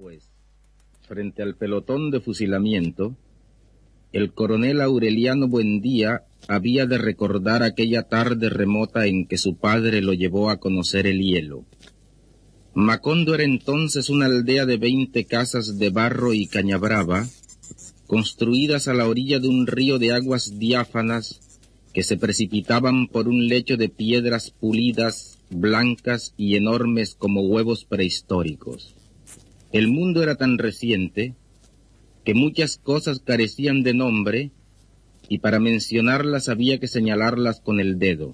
después, frente al pelotón de fusilamiento, el coronel Aureliano Buendía había de recordar aquella tarde remota en que su padre lo llevó a conocer el hielo. Macondo era entonces una aldea de 20 casas de barro y cañabrava, construidas a la orilla de un río de aguas diáfanas que se precipitaban por un lecho de piedras pulidas, blancas y enormes como huevos prehistóricos. El mundo era tan reciente que muchas cosas carecían de nombre y para mencionarlas había que señalarlas con el dedo.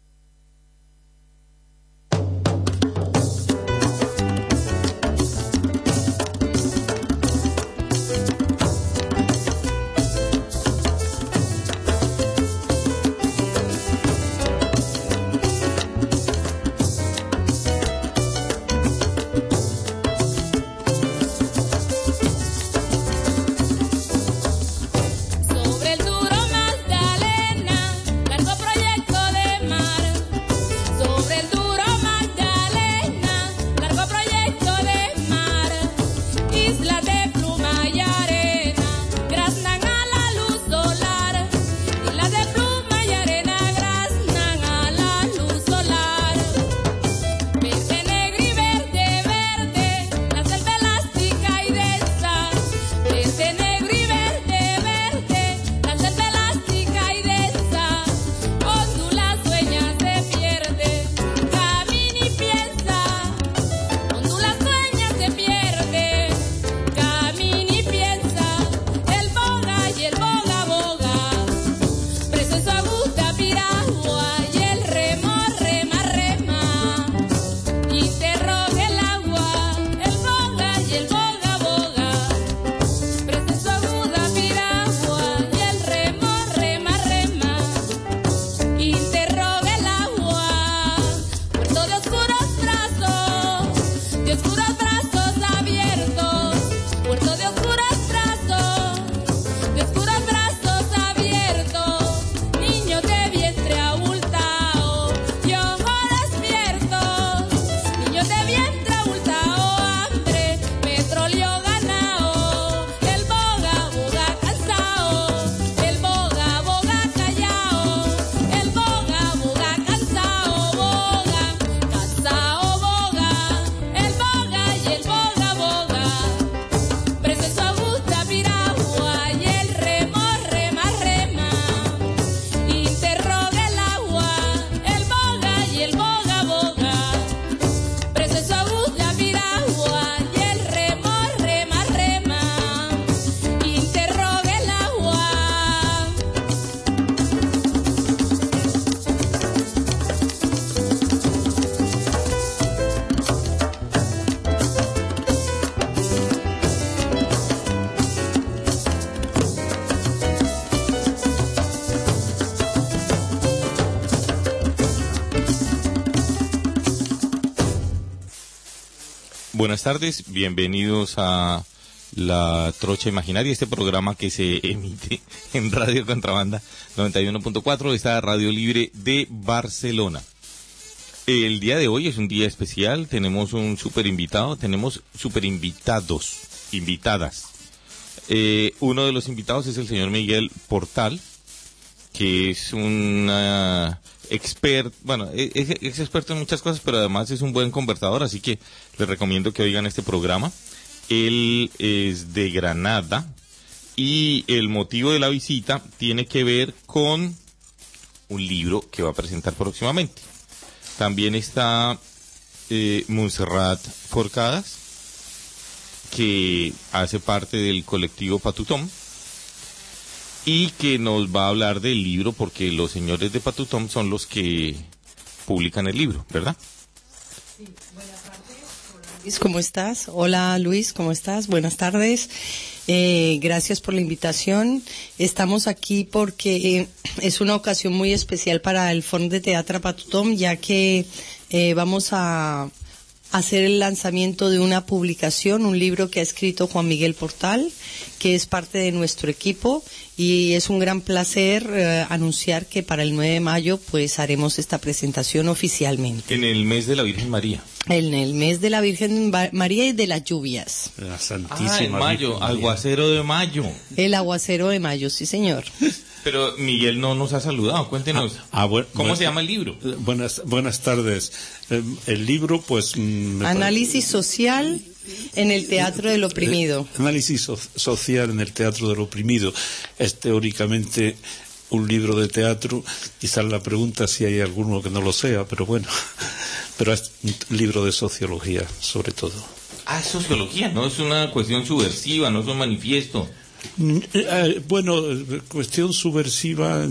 Buenas tardes, bienvenidos a La Trocha Imaginaria, este programa que se emite en Radio Contrabanda 91.4, esta radio libre de Barcelona. El día de hoy es un día especial, tenemos un super invitado, tenemos super invitados, invitadas. Uno de los invitados es el señor Miguel Portal, que es un experto, es experto en muchas cosas, pero además es un buen conversador, así que les recomiendo que oigan este programa. Él es de Granada y el motivo de la visita tiene que ver con un libro que va a presentar próximamente. También está Montserrat Forcadas, que hace parte del colectivo Patutón y que nos va a hablar del libro, porque los señores de Patutón son los que publican el libro, ¿verdad? Sí, buenas tardes. Hola, Luis, ¿cómo estás? Hola, Luis, ¿cómo estás? Buenas tardes. Gracias por la invitación. Estamos aquí porque es una ocasión muy especial para el Foro de Teatre Patutón, ya que vamos a hacer el lanzamiento de una publicación, un libro que ha escrito Juan Miguel Portal, que es parte de nuestro equipo, y es un gran placer anunciar que para el 9 de mayo pues haremos esta presentación oficialmente. En el mes de la Virgen María. En el mes de la Virgen María y de las lluvias. La Santísima en mayo, aguacero de mayo. El aguacero de mayo, sí señor. Pero Miguel no nos ha saludado, cuéntenos. ¿Cómo se llama el libro? Buenas tardes. El libro, pues... Análisis social en el teatro del oprimido. Análisis social en el teatro del oprimido. Es teóricamente un libro de teatro. Quizás la pregunta si hay alguno que no lo sea, pero bueno. Pero es un libro de sociología, sobre todo. Ah, sociología, no es una cuestión subversiva, no es un manifiesto. Bueno, cuestión subversiva,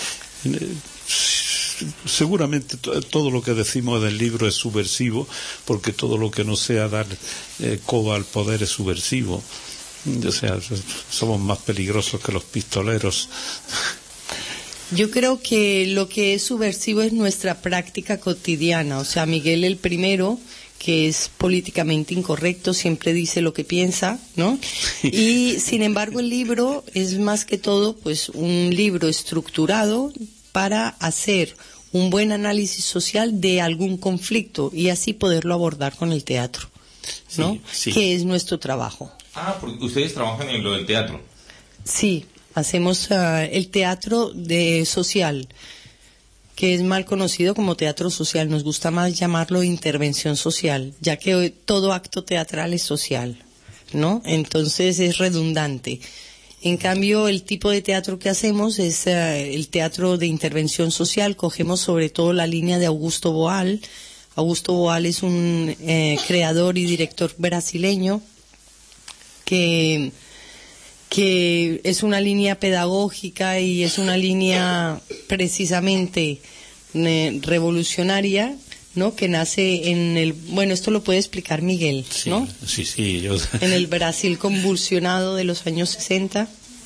seguramente todo lo que decimos del libro es subversivo, porque todo lo que no sea dar coba al poder es subversivo. O sea, somos más peligrosos que los pistoleros. Yo creo que lo que es subversivo es nuestra práctica cotidiana. O sea, Miguel el primero, que es políticamente incorrecto, siempre dice lo que piensa, ¿no? Y sin embargo el libro es más que todo pues un libro estructurado para hacer un buen análisis social de algún conflicto y así poderlo abordar con el teatro, ¿no? Sí. Que es nuestro trabajo. Ah, porque ustedes trabajan en lo del teatro. Sí, hacemos el teatro social, que es mal conocido como teatro social. Nos gusta más llamarlo intervención social, ya que todo acto teatral es social, ¿no? Entonces es redundante. En cambio, el tipo de teatro que hacemos es el teatro de intervención social. Cogemos sobre todo la línea de Augusto Boal. Augusto Boal es un creador y director brasileño que es una línea pedagógica y es una línea precisamente revolucionaria, ¿no? Que nace en el... Bueno, esto lo puede explicar Miguel, ¿no? Sí. En el Brasil convulsionado de los años 60.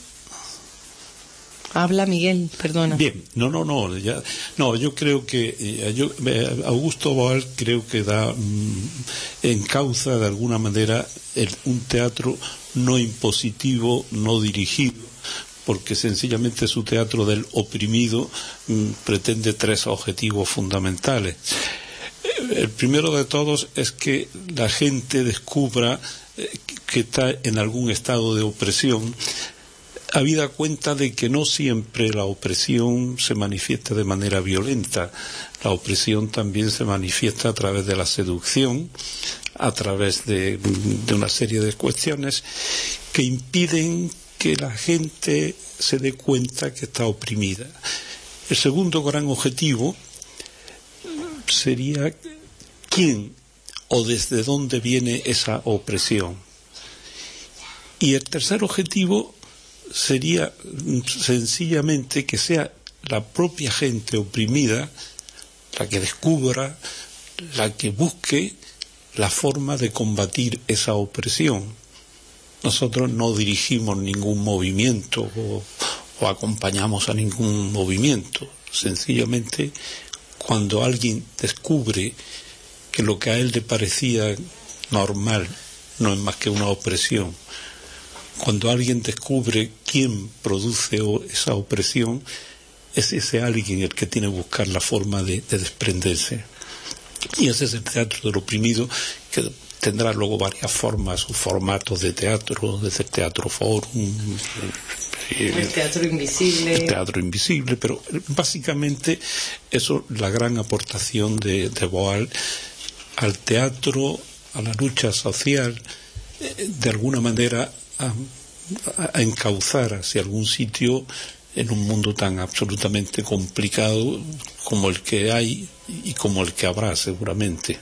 Habla Miguel, perdona. Bien, yo creo que Augusto Boal creo que encauza de alguna manera un teatro no impositivo, no dirigido, porque sencillamente su teatro del oprimido pretende tres objetivos fundamentales. El primero de todos es que la gente descubra que está en algún estado de opresión, habida cuenta de que no siempre la opresión se manifiesta de manera violenta. La opresión también se manifiesta a través de la seducción, a través de una serie de cuestiones que impiden que la gente se dé cuenta que está oprimida. El segundo gran objetivo sería quién o desde dónde viene esa opresión. Y el tercer objetivo sería sencillamente que sea la propia gente oprimida la que descubra, la que busque la forma de combatir esa opresión. Nosotros no dirigimos ningún movimiento o acompañamos a ningún movimiento. Sencillamente, cuando alguien descubre que lo que a él le parecía normal no es más que una opresión, cuando alguien descubre quién produce esa opresión, es ese alguien el que tiene que buscar la forma de desprenderse. Y ese es el teatro del oprimido, que tendrá luego varias formas o formatos de teatro, desde el teatro forum, el teatro invisible. El teatro invisible, pero básicamente eso es la gran aportación de Boal al teatro, a la lucha social, de alguna manera a encauzar hacia algún sitio en un mundo tan absolutamente complicado como el que hay y como el que habrá seguramente.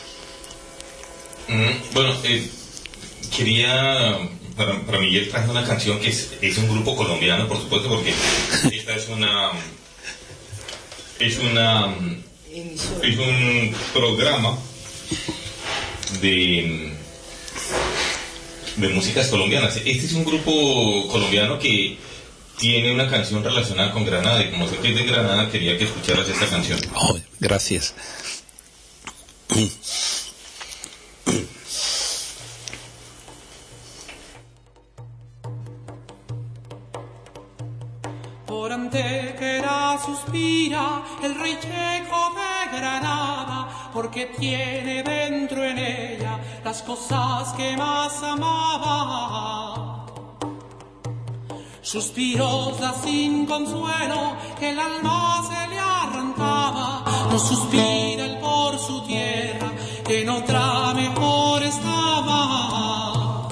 Bueno, quería, para Miguel traje una canción que es un grupo colombiano, por supuesto, porque esta es un programa de músicas colombianas. Este es un grupo colombiano que tiene una canción relacionada con Granada, y como sé que es de Granada, quería que escucharas esta canción. Oh, gracias. Por Antequera suspira el rey Checo de Granada, porque tiene dentro en ella las cosas que más amaba. Suspiros da sin consuelo que el alma se le arrancaba. No suspira él por su tierra, que en otra mejor estaba.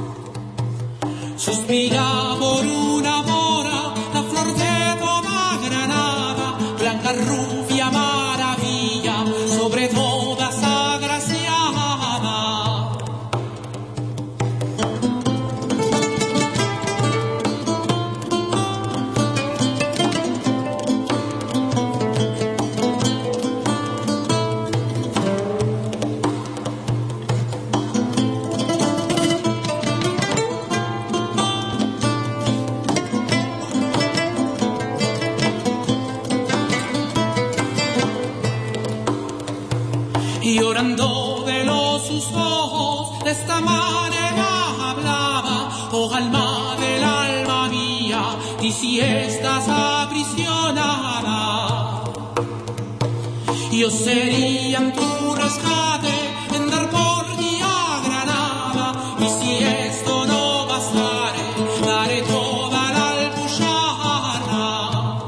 Suspira por una mora, la flor de toda Granada, blanca, rubia, maravilla, sobre todas agraciada. Y llorando de sus ojos, de esta manera hablaba: oh alma del alma mía, y si estás aprisionada, yo sería en tu rescate, en dar por ti a Granada, y si esto no bastare, daré toda la Alpuxarra.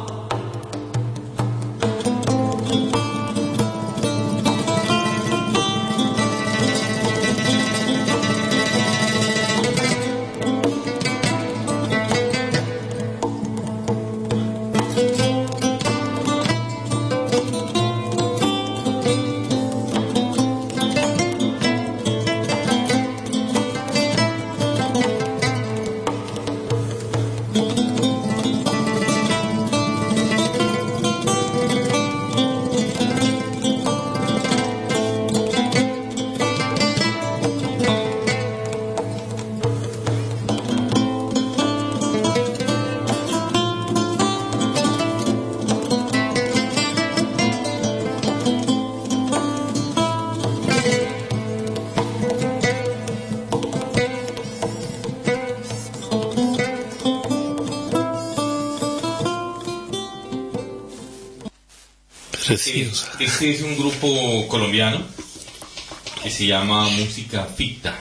Preciosa. Este es un grupo colombiano que se llama Música Ficta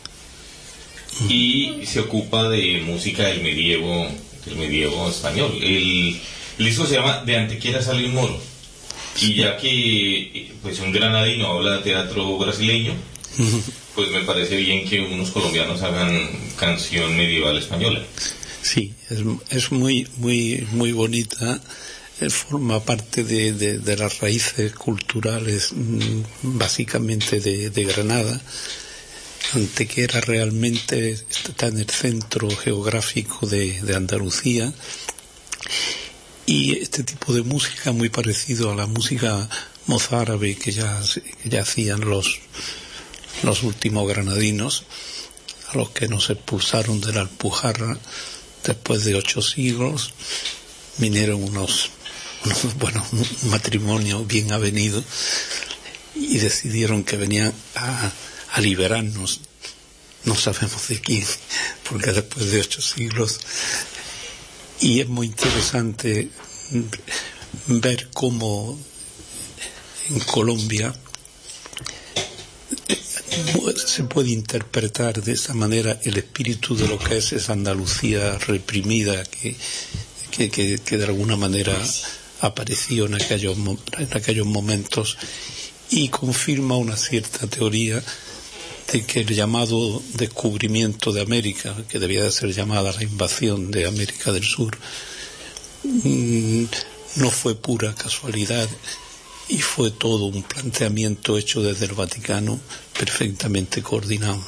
y se ocupa de música del medievo español. El disco se llama De Antequera sale un moro, y ya que pues un granadino habla de teatro brasileño, pues me parece bien que unos colombianos hagan canción medieval española. Sí, es muy muy bonita. Forma parte de las raíces culturales básicamente de Granada. Antequera realmente está en el centro geográfico de Andalucía, y este tipo de música, muy parecido a la música mozárabe que ya hacían los últimos granadinos, a los que nos expulsaron de la Alpujarra después de 8 siglos. Vinieron un matrimonio bien avenido y decidieron que venían a liberarnos, no sabemos de quién, porque después de 8 siglos. Y es muy interesante ver cómo en Colombia se puede interpretar de esa manera el espíritu de lo que es esa Andalucía reprimida que de alguna manera apareció en aquellos momentos, y confirma una cierta teoría de que el llamado descubrimiento de América, que debía de ser llamada la invasión de América del Sur, no fue pura casualidad, y fue todo un planteamiento hecho desde el Vaticano, perfectamente coordinado.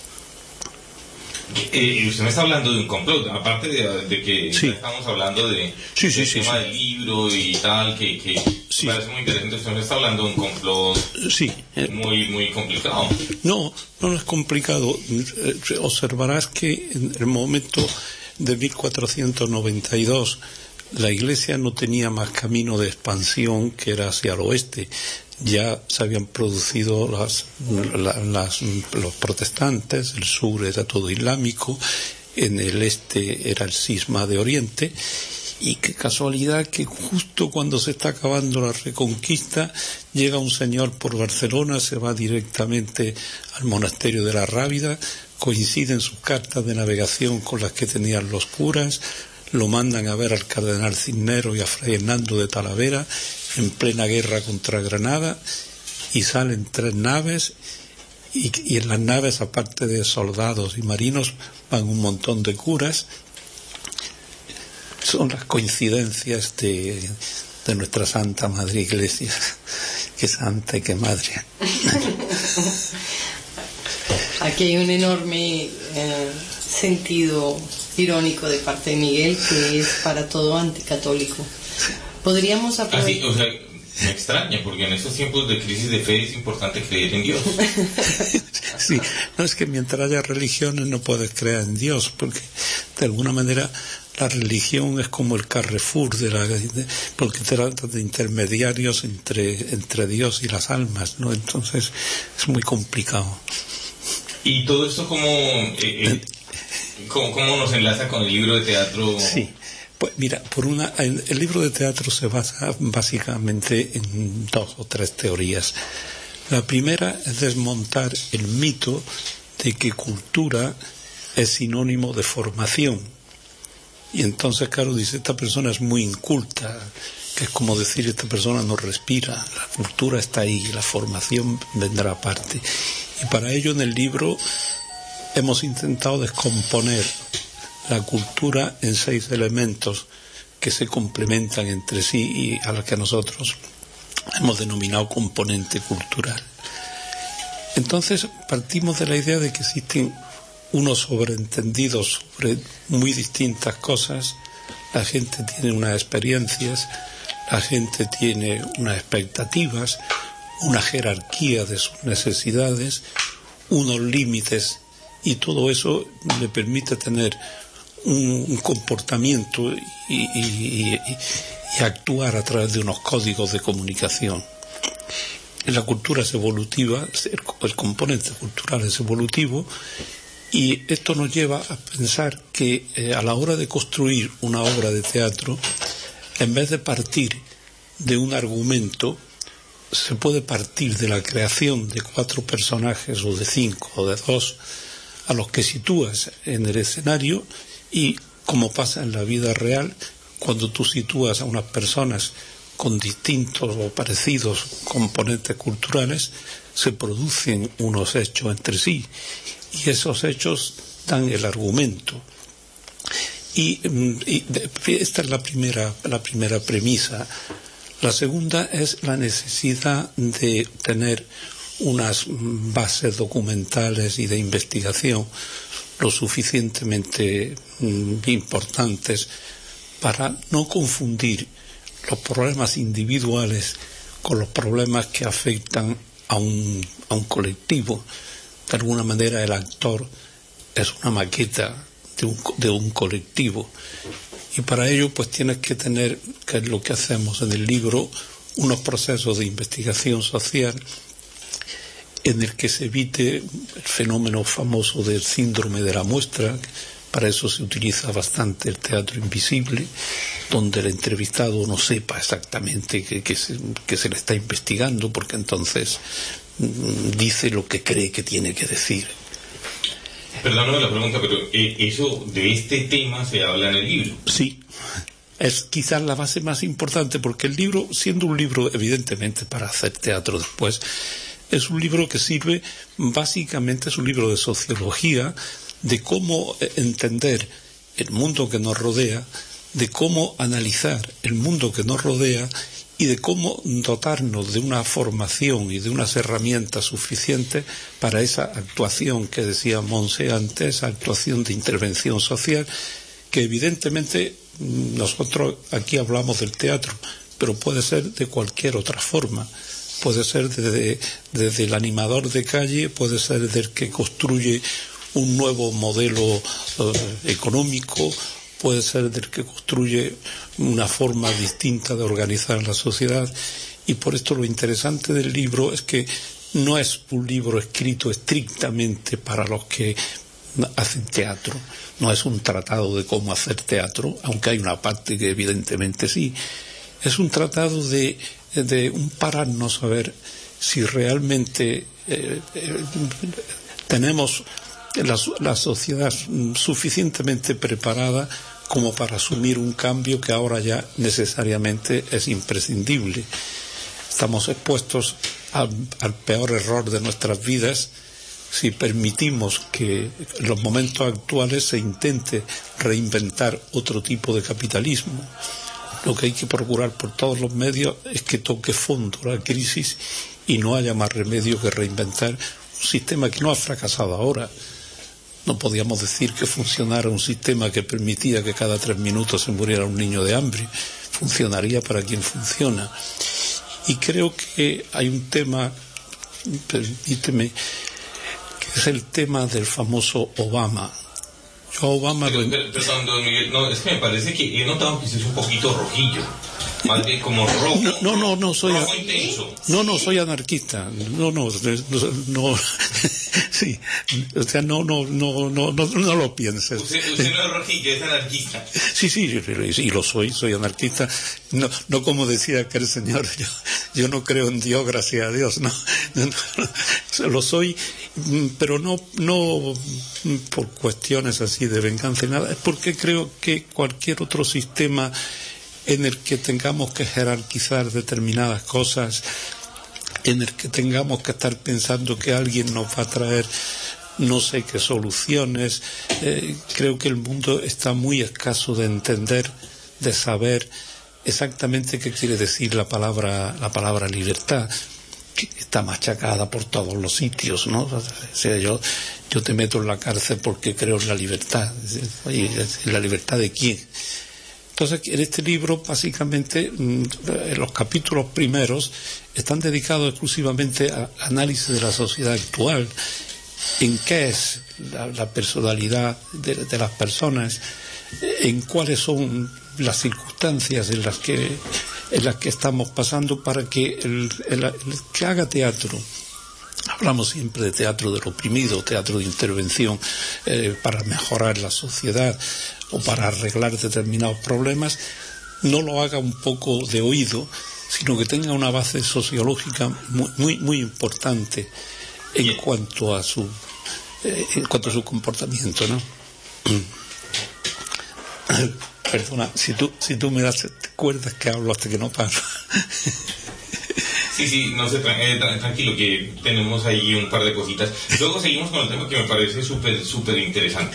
Usted me está hablando de un complot, aparte de que sí. Estamos hablando del tema del libro y tal, que sí. Parece muy interesante. Usted me está hablando de un complot muy, muy complicado. No es complicado. Observarás que en el momento de 1492 la Iglesia no tenía más camino de expansión que era hacia el oeste. Ya se habían producido los protestantes, el sur era todo islámico, en el este era el cisma de Oriente, Y qué casualidad que justo cuando se está acabando la Reconquista llega un señor por Barcelona, se va directamente al monasterio de la Rábida, coinciden sus cartas de navegación con las que tenían los curas, lo mandan a ver al cardenal Cisneros y a Fray Hernando de Talavera en plena guerra contra Granada, y salen 3 naves, y en las naves, aparte de soldados y marinos, van un montón de curas. Son las coincidencias de nuestra Santa Madre Iglesia, que santa y que madre. Aquí hay un enorme sentido irónico de parte de Miguel, que es para todo anticatólico. Podríamos aprovechar... o sea, me extraña, porque en estos tiempos de crisis de fe es importante creer en Dios. Sí, no, es que mientras haya religiones no puedes creer en Dios, porque de alguna manera la religión es como el Carrefour porque trata de intermediarios entre Dios y las almas, ¿no? Entonces es muy complicado. ¿Y todo esto cómo nos enlaza con el libro de teatro? Sí, pues mira, el libro de teatro se basa básicamente en 2 o 3 teorías. La primera es desmontar el mito de que cultura es sinónimo de formación. Y entonces, claro, dice, esta persona es muy inculta, que es como decir, esta persona no respira, la cultura está ahí, la formación vendrá aparte. Y para ello en el libro hemos intentado descomponer la cultura en 6 elementos que se complementan entre sí y a los que nosotros hemos denominado componente cultural. Entonces partimos de la idea de que existen unos sobreentendidos sobre muy distintas cosas. La gente tiene unas experiencias, la gente tiene unas expectativas, una jerarquía de sus necesidades, unos límites, y todo eso le permite tener un comportamiento y actuar a través de unos códigos de comunicación. En la cultura es evolutiva, el componente cultural es evolutivo, y esto nos lleva a pensar que a la hora de construir una obra de teatro, en vez de partir de un argumento, se puede partir de la creación de 4 personajes o de 5 o de 2 a los que sitúas en el escenario, y como pasa en la vida real, cuando tú sitúas a unas personas con distintos o parecidos componentes culturales, se producen unos hechos entre sí, y esos hechos dan el argumento. Y esta es la primera premisa. La segunda es la necesidad de tener unas bases documentales y de investigación lo suficientemente importantes para no confundir los problemas individuales con los problemas que afectan a un colectivo. De alguna manera el actor es una maqueta de un colectivo, y para ello pues tienes que tener, que es lo que hacemos en el libro, unos procesos de investigación social en el que se evite el fenómeno famoso del síndrome de la muestra. Para eso se utiliza bastante el teatro invisible, donde el entrevistado no sepa exactamente que se le está investigando, porque entonces dice lo que cree que tiene que decir. Perdóname la pregunta, pero eso de este tema se habla en el libro. Sí, es quizás la base más importante, porque el libro, siendo un libro evidentemente para hacer teatro después, es un libro que sirve, básicamente es un libro de sociología, de cómo entender el mundo que nos rodea, de cómo analizar el mundo que nos rodea y de cómo dotarnos de una formación y de unas herramientas suficientes para esa actuación que decía Monse antes, esa actuación de intervención social, que evidentemente nosotros aquí hablamos del teatro, pero puede ser de cualquier otra forma. Puede ser desde el animador de calle, puede ser desde el que construye un nuevo modelo económico, puede ser del que construye una forma distinta de organizar la sociedad. Y por esto lo interesante del libro es que no es un libro escrito estrictamente para los que hacen teatro. No es un tratado de cómo hacer teatro, aunque hay una parte que evidentemente sí. Es un tratado de un pararnos a ver si realmente tenemos la sociedad suficientemente preparada como para asumir un cambio que ahora ya necesariamente es imprescindible. Estamos expuestos al peor error de nuestras vidas si permitimos que en los momentos actuales se intente reinventar otro tipo de capitalismo. Lo que hay que procurar por todos los medios es que toque fondo la crisis y no haya más remedio que reinventar un sistema que no ha fracasado ahora. No podíamos decir que funcionara un sistema que permitía que cada 3 minutos se muriera un niño de hambre. Funcionaría para quien funciona. Y creo que hay un tema, permíteme, que es el tema del famoso Obama. Yo a Obama... Perdón, don Miguel, no, es que me parece que he notado que es un poquito rojillo. Más bien como rojo. No, soy rojo intenso. No, soy anarquista. No. Sí, o sea, no lo pienses. Usted no es rojillo, es anarquista. Sí, y lo soy anarquista. No como decía aquel señor, yo no creo en Dios, gracias a Dios, no, lo soy, pero no por cuestiones así de venganza y nada, es porque creo que cualquier otro sistema en el que tengamos que jerarquizar determinadas cosas, en el que tengamos que estar pensando que alguien nos va a traer no sé qué soluciones, creo que el mundo está muy escaso de entender, de saber exactamente qué quiere decir la palabra libertad, que está machacada por todos los sitios, ¿no? O sea, yo te meto en la cárcel porque creo en la libertad. Oye, ¿la libertad de quién? Entonces, en este libro, básicamente, los capítulos primeros están dedicados exclusivamente a análisis de la sociedad actual, en qué es la personalidad de las personas, en cuáles son las circunstancias en las que estamos pasando para que el que haga teatro. Hablamos siempre de teatro del oprimido, teatro de intervención para mejorar la sociedad o para arreglar determinados problemas, no lo haga un poco de oído, sino que tenga una base sociológica muy importante en cuanto a su comportamiento, ¿no? Perdona, si tú me das, te acuerdas que hablo hasta que no paro. Sí, no sé, tranquilo, que tenemos ahí un par de cositas. Luego seguimos con el tema que me parece súper interesante.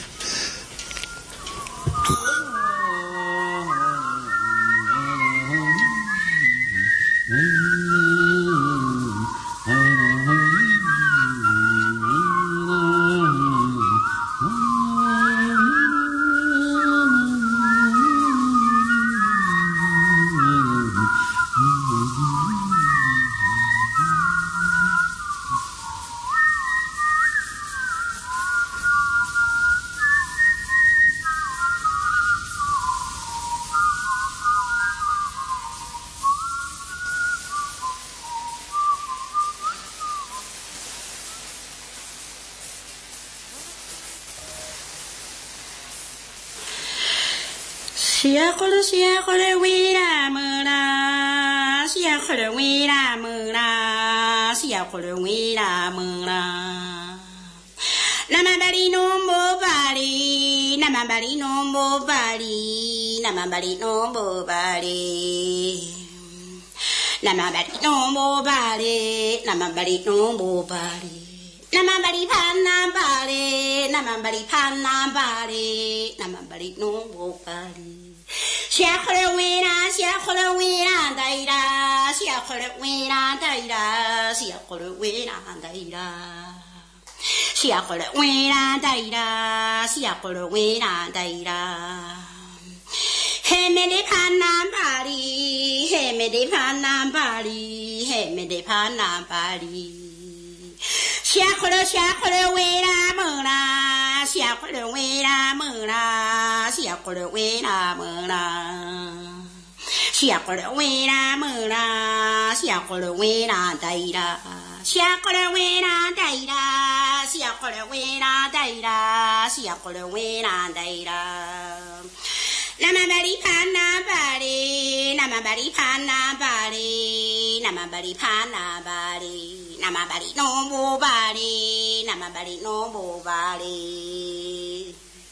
sia kore we na dai ra sia kore we na dai ra nama bari pana bari nama bari pana bari nama bari pana bari nama bari no bo bari nama bari no bo bari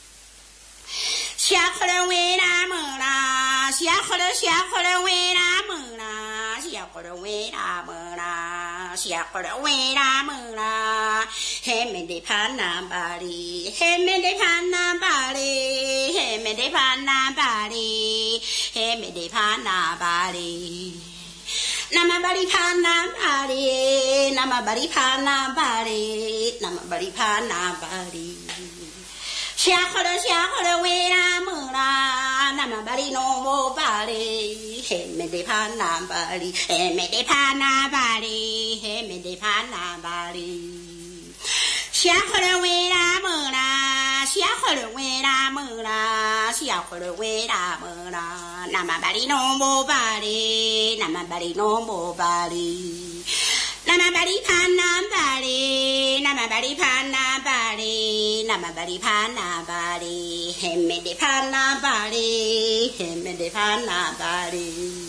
sia kore we na mo na sia kore we na mo na sia kore we na mo na sia kore we na mo na he me de pana bari he me de pana bari he me de pana bari he me de pana bari nama bari pana bari nama bari pana bari nama bari pana bari sia kore we na mo na nama bari no mo bari he me de pana bari he me de pana bari he me de pana bari sia kore we na mo na sia kore we na mo na sia kore we na mo na nama bari no mo bari nama bari no mo bari nama bari pana bari nama bari pana bari nama bari pana bari he me de pana bari he me de pana bari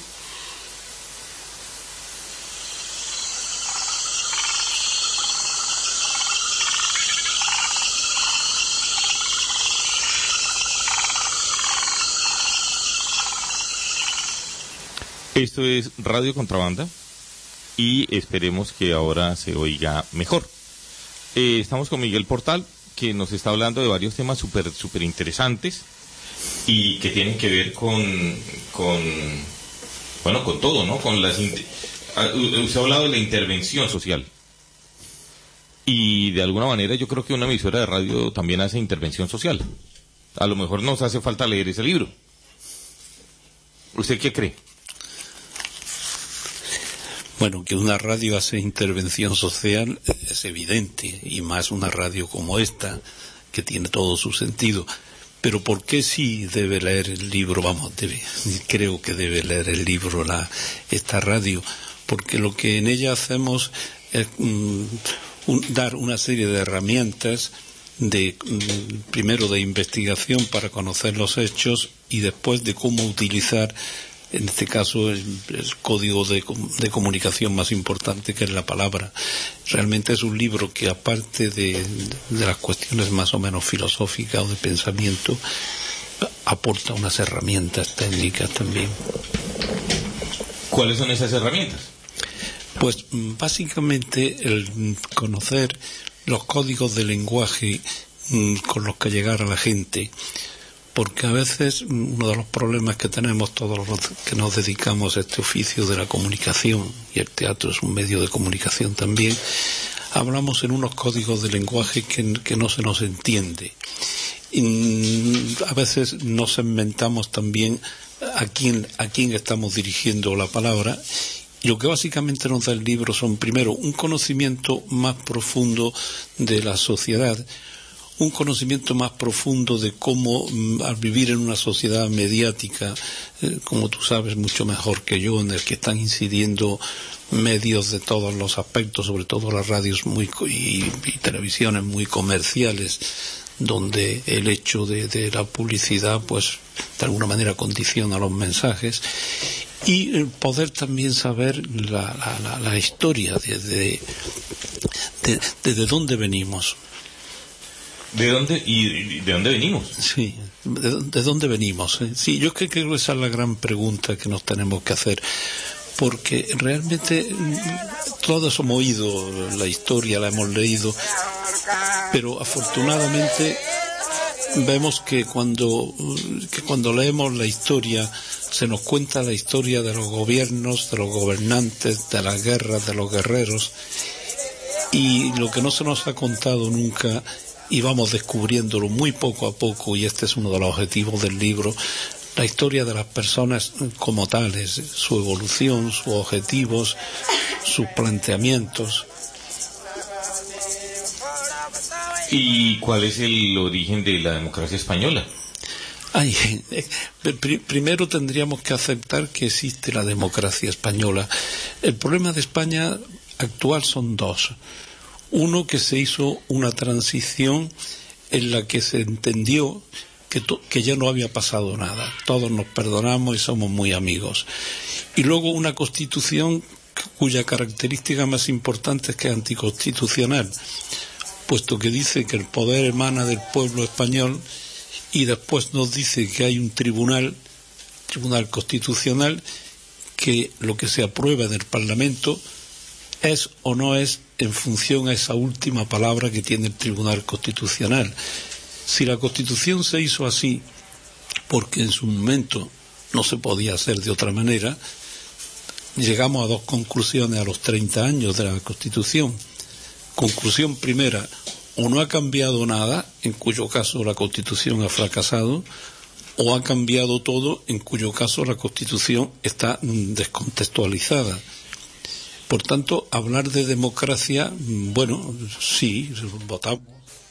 Esto es Radio Contrabanda y esperemos que ahora se oiga mejor. Estamos con Miguel Portal, que nos está hablando de varios temas súper interesantes y que tienen que ver con todo, ¿no? Con usted ha hablado de la intervención social. Y de alguna manera yo creo que una emisora de radio también hace intervención social. A lo mejor nos hace falta leer ese libro. ¿Usted qué cree? Bueno, que una radio hace intervención social es evidente, y más una radio como esta, que tiene todo su sentido. Pero ¿por qué sí debe leer el libro? Creo que debe leer el libro esta radio, porque lo que en ella hacemos es dar una serie de herramientas, primero de investigación para conocer los hechos y después de cómo utilizar, en este caso, el código de comunicación más importante, que es la palabra. Realmente es un libro que, aparte de las cuestiones más o menos filosóficas o de pensamiento, aporta unas herramientas técnicas también. ¿Cuáles son esas herramientas? Pues básicamente el conocer los códigos de lenguaje con los que llegar a la gente. Porque a veces uno de los problemas que tenemos todos los que nos dedicamos a este oficio de la comunicación, y el teatro es un medio de comunicación también, hablamos en unos códigos de lenguaje que no se nos entiende. Y a veces nos inventamos también a quién estamos dirigiendo la palabra. Y lo que básicamente nos da el libro son, primero, un conocimiento más profundo de la sociedad, un conocimiento más profundo de cómo, al vivir en una sociedad mediática, como tú sabes mucho mejor que yo, en el que están incidiendo medios de todos los aspectos, sobre todo las radios y televisiones muy comerciales, donde el hecho de la publicidad, pues, de alguna manera condiciona los mensajes, y el poder también saber la historia de dónde venimos. ¿De dónde venimos? Sí, ¿de dónde venimos? Sí, yo creo que esa es la gran pregunta que nos tenemos que hacer, porque realmente todos hemos oído la historia, la hemos leído, pero afortunadamente vemos que cuando leemos la historia se nos cuenta la historia de los gobiernos, de los gobernantes, de las guerras, de los guerreros, y lo que no se nos ha contado nunca, y vamos descubriéndolo muy poco a poco, y este es uno de los objetivos del libro, la historia de las personas como tales, su evolución, sus objetivos, sus planteamientos. ¿Y cuál es el origen de la democracia española? Primero tendríamos que aceptar que existe la democracia española. El problema de España actual son dos. Uno, que se hizo una transición en la que se entendió que ya no había pasado nada. Todos nos perdonamos y somos muy amigos. Y luego una constitución cuya característica más importante es que es anticonstitucional, puesto que dice que el poder emana del pueblo español y después nos dice que hay un tribunal constitucional, que lo que se aprueba en el Parlamento es o no es en función a esa última palabra que tiene el Tribunal Constitucional. Si la Constitución se hizo así, porque en su momento no se podía hacer de otra manera, llegamos a dos conclusiones a los 30 años de la Constitución. Conclusión primera: o no ha cambiado nada, en cuyo caso la Constitución ha fracasado, o ha cambiado todo, en cuyo caso la Constitución está descontextualizada. Por tanto, hablar de democracia, bueno, sí, votamos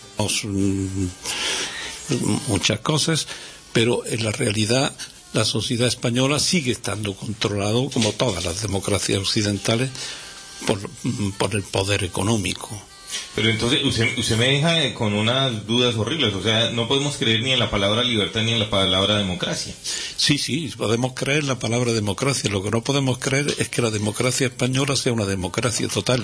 muchas cosas, pero en la realidad la sociedad española sigue estando controlada, como todas las democracias occidentales, por el poder económico. Pero entonces usted me deja con unas dudas horribles. O sea, no podemos creer ni en la palabra libertad ni en la palabra democracia. Sí, podemos creer en la palabra democracia. Lo que no podemos creer es que la democracia española sea una democracia total.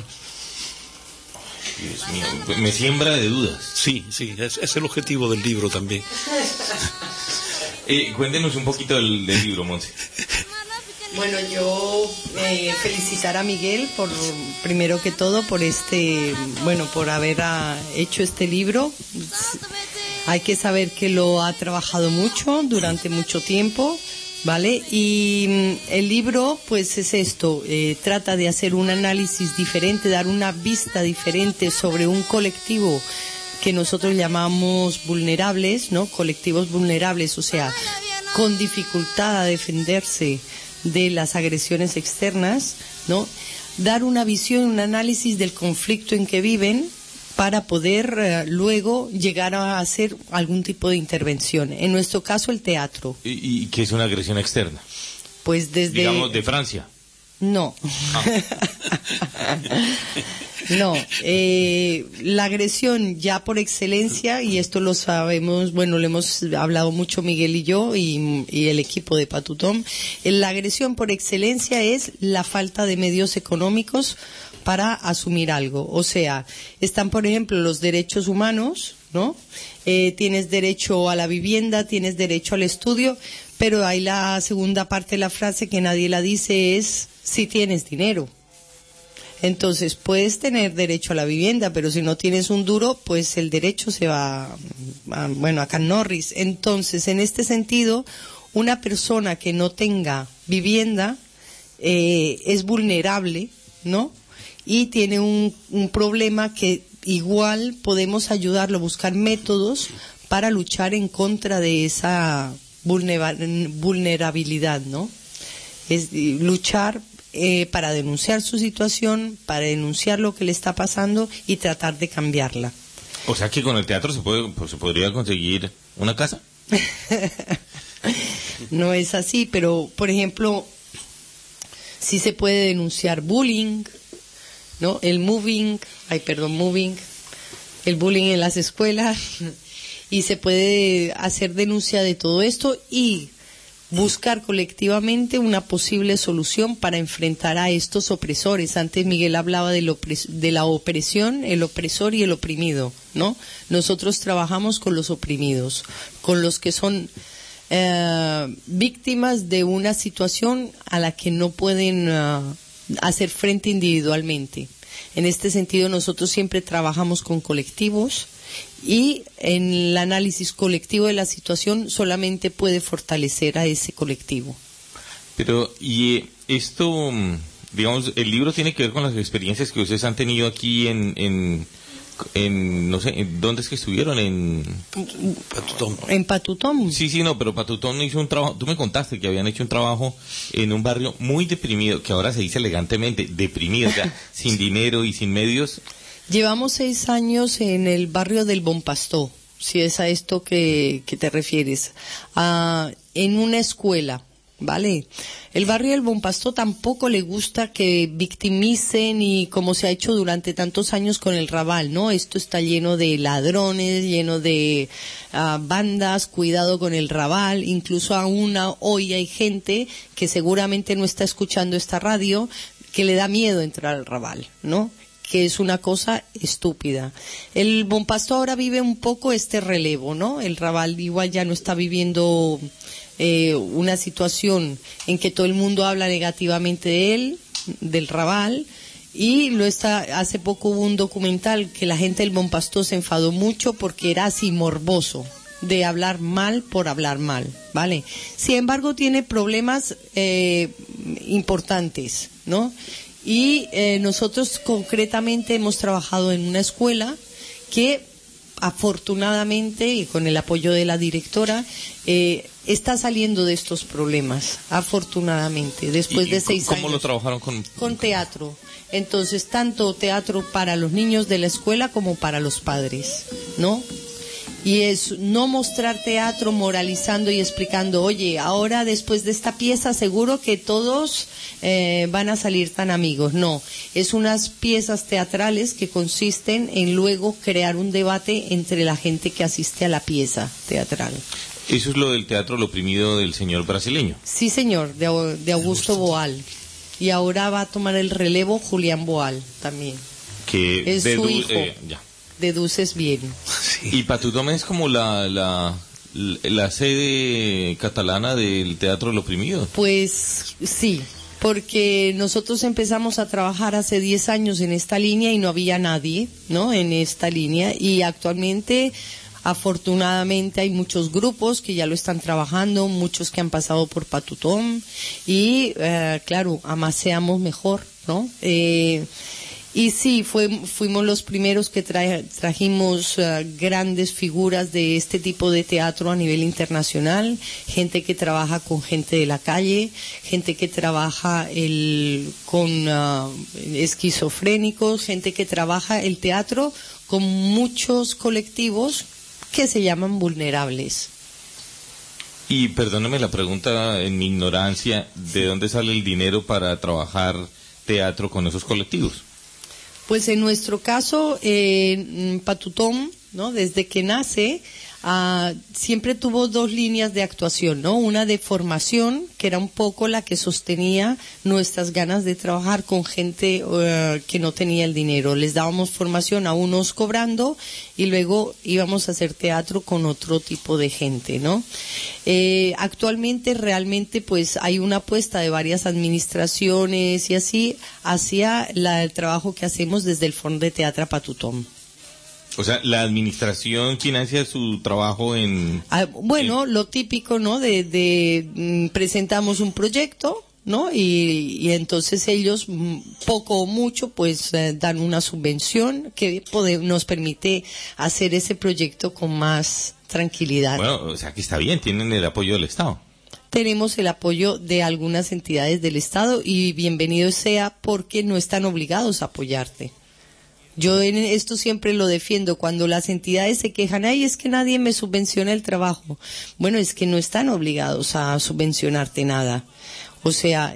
Dios mío, me siembra de dudas. Sí, es el objetivo del libro también. Cuéntenos un poquito del libro, Monse. Bueno, yo felicitar a Miguel primero que todo por por haber hecho este libro. Hay que saber que lo ha trabajado mucho durante mucho tiempo, ¿vale? Y el libro, pues es esto, trata de hacer un análisis diferente, dar una vista diferente sobre un colectivo que nosotros llamamos vulnerables, ¿no? Colectivos vulnerables, o sea, con dificultad a defenderse de las agresiones externas, ¿no? Dar una visión, un análisis del conflicto en que viven para poder luego llegar a hacer algún tipo de intervención. En nuestro caso, el teatro. ¿Y qué es una agresión externa? Pues desde... Digamos, de Francia. No. No, la agresión ya por excelencia, y esto lo sabemos, bueno, lo hemos hablado mucho Miguel y yo y el equipo de Patutón, la agresión por excelencia es la falta de medios económicos para asumir algo. O sea, están, por ejemplo, los derechos humanos, ¿no? Tienes derecho a la vivienda, tienes derecho al estudio, pero hay la segunda parte de la frase que nadie la dice, es si tienes dinero. Entonces, puedes tener derecho a la vivienda, pero si no tienes un duro, pues el derecho se va a Can Norris. Entonces, en este sentido, una persona que no tenga vivienda es vulnerable, ¿no? Y tiene un problema que igual podemos ayudarlo, buscar métodos para luchar en contra de esa vulnerabilidad, ¿no? Es luchar para denunciar su situación, para denunciar lo que le está pasando y tratar de cambiarla. O sea que con el teatro se podría conseguir una casa. No es así, pero por ejemplo, sí se puede denunciar bullying, ¿no? El bullying en las escuelas, y se puede hacer denuncia de todo esto y buscar colectivamente una posible solución para enfrentar a estos opresores. Antes Miguel hablaba de la opresión, el opresor y el oprimido, ¿no? Nosotros trabajamos con los oprimidos, con los que son víctimas de una situación a la que no pueden hacer frente individualmente. En este sentido, nosotros siempre trabajamos con colectivos, y en el análisis colectivo de la situación solamente puede fortalecer a ese colectivo. Pero, y esto, digamos, el libro tiene que ver con las experiencias que ustedes han tenido aquí en no sé, ¿dónde es que estuvieron? En Patutón. En Patutón. Sí, no, pero Patutón hizo un trabajo, tú me contaste que habían hecho un trabajo en un barrio muy deprimido, que ahora se dice elegantemente, deprimido, o sea, sin dinero y sin medios. Llevamos 6 años en el barrio del Bon Pastor, si es a esto que te refieres, en una escuela, ¿vale? El barrio del Buen Pastor tampoco le gusta que victimicen y como se ha hecho durante tantos años con el Raval, ¿no? Esto está lleno de ladrones, lleno de bandas, cuidado con el Raval, incluso aún hoy hay gente que seguramente no está escuchando esta radio que le da miedo entrar al Raval, ¿no? Que es una cosa estúpida. El Buen Pastor ahora vive un poco este relevo, ¿no? El Raval igual ya no está viviendo una situación en que todo el mundo habla negativamente de él, del Raval, y hace poco hubo un documental que la gente del Buen Pastor se enfadó mucho porque era así morboso, de hablar mal por hablar mal, ¿vale? Sin embargo, tiene problemas importantes, ¿no? Y nosotros concretamente hemos trabajado en una escuela que afortunadamente y con el apoyo de la directora está saliendo de estos problemas, afortunadamente, después de 6 años. ¿Cómo lo trabajaron con teatro? Entonces, tanto teatro para los niños de la escuela como para los padres, ¿no? Y es no mostrar teatro moralizando y explicando, oye, ahora después de esta pieza seguro que todos van a salir tan amigos. No, es unas piezas teatrales que consisten en luego crear un debate entre la gente que asiste a la pieza teatral. Eso es lo del teatro, lo oprimido del señor brasileño. Sí, señor, de Augusto Boal. Y ahora va a tomar el relevo Julián Boal también. Que es su hijo. Ya. Deduces bien. Sí. Y Patutón es como la sede catalana del teatro del oprimido. Pues sí, porque nosotros empezamos a trabajar hace 10 años en esta línea y no había nadie, ¿no? En esta línea, y actualmente afortunadamente hay muchos grupos que ya lo están trabajando, muchos que han pasado por Patutón y claro, amaseamos mejor, ¿no? Y sí, fuimos los primeros que trajimos grandes figuras de este tipo de teatro a nivel internacional, gente que trabaja con gente de la calle, gente que trabaja con esquizofrénicos, gente que trabaja el teatro con muchos colectivos que se llaman vulnerables. Y perdóneme la pregunta en mi ignorancia, ¿de dónde sale el dinero para trabajar teatro con esos colectivos? Pues en nuestro caso, Patutón, ¿no? Desde que nace, siempre tuvo 2 líneas de actuación, ¿no? Una de formación, que era un poco la que sostenía nuestras ganas de trabajar con gente que no tenía el dinero. Les dábamos formación a unos cobrando y luego íbamos a hacer teatro con otro tipo de gente, ¿no? Actualmente realmente pues hay una apuesta de varias administraciones y así hacia el trabajo que hacemos desde el Fondo de Teatro Patutón. O sea, la administración financia su trabajo en... lo típico, ¿no? Presentamos un proyecto, ¿no? Y entonces ellos, poco o mucho, pues dan una subvención que nos permite hacer ese proyecto con más tranquilidad. Bueno, o sea que está bien, tienen el apoyo del Estado. Tenemos el apoyo de algunas entidades del Estado y bienvenido sea porque no están obligados a apoyarte. Yo en esto siempre lo defiendo. Cuando las entidades se quejan, ay, es que nadie me subvenciona el trabajo. Bueno, es que no están obligados a subvencionarte nada. O sea,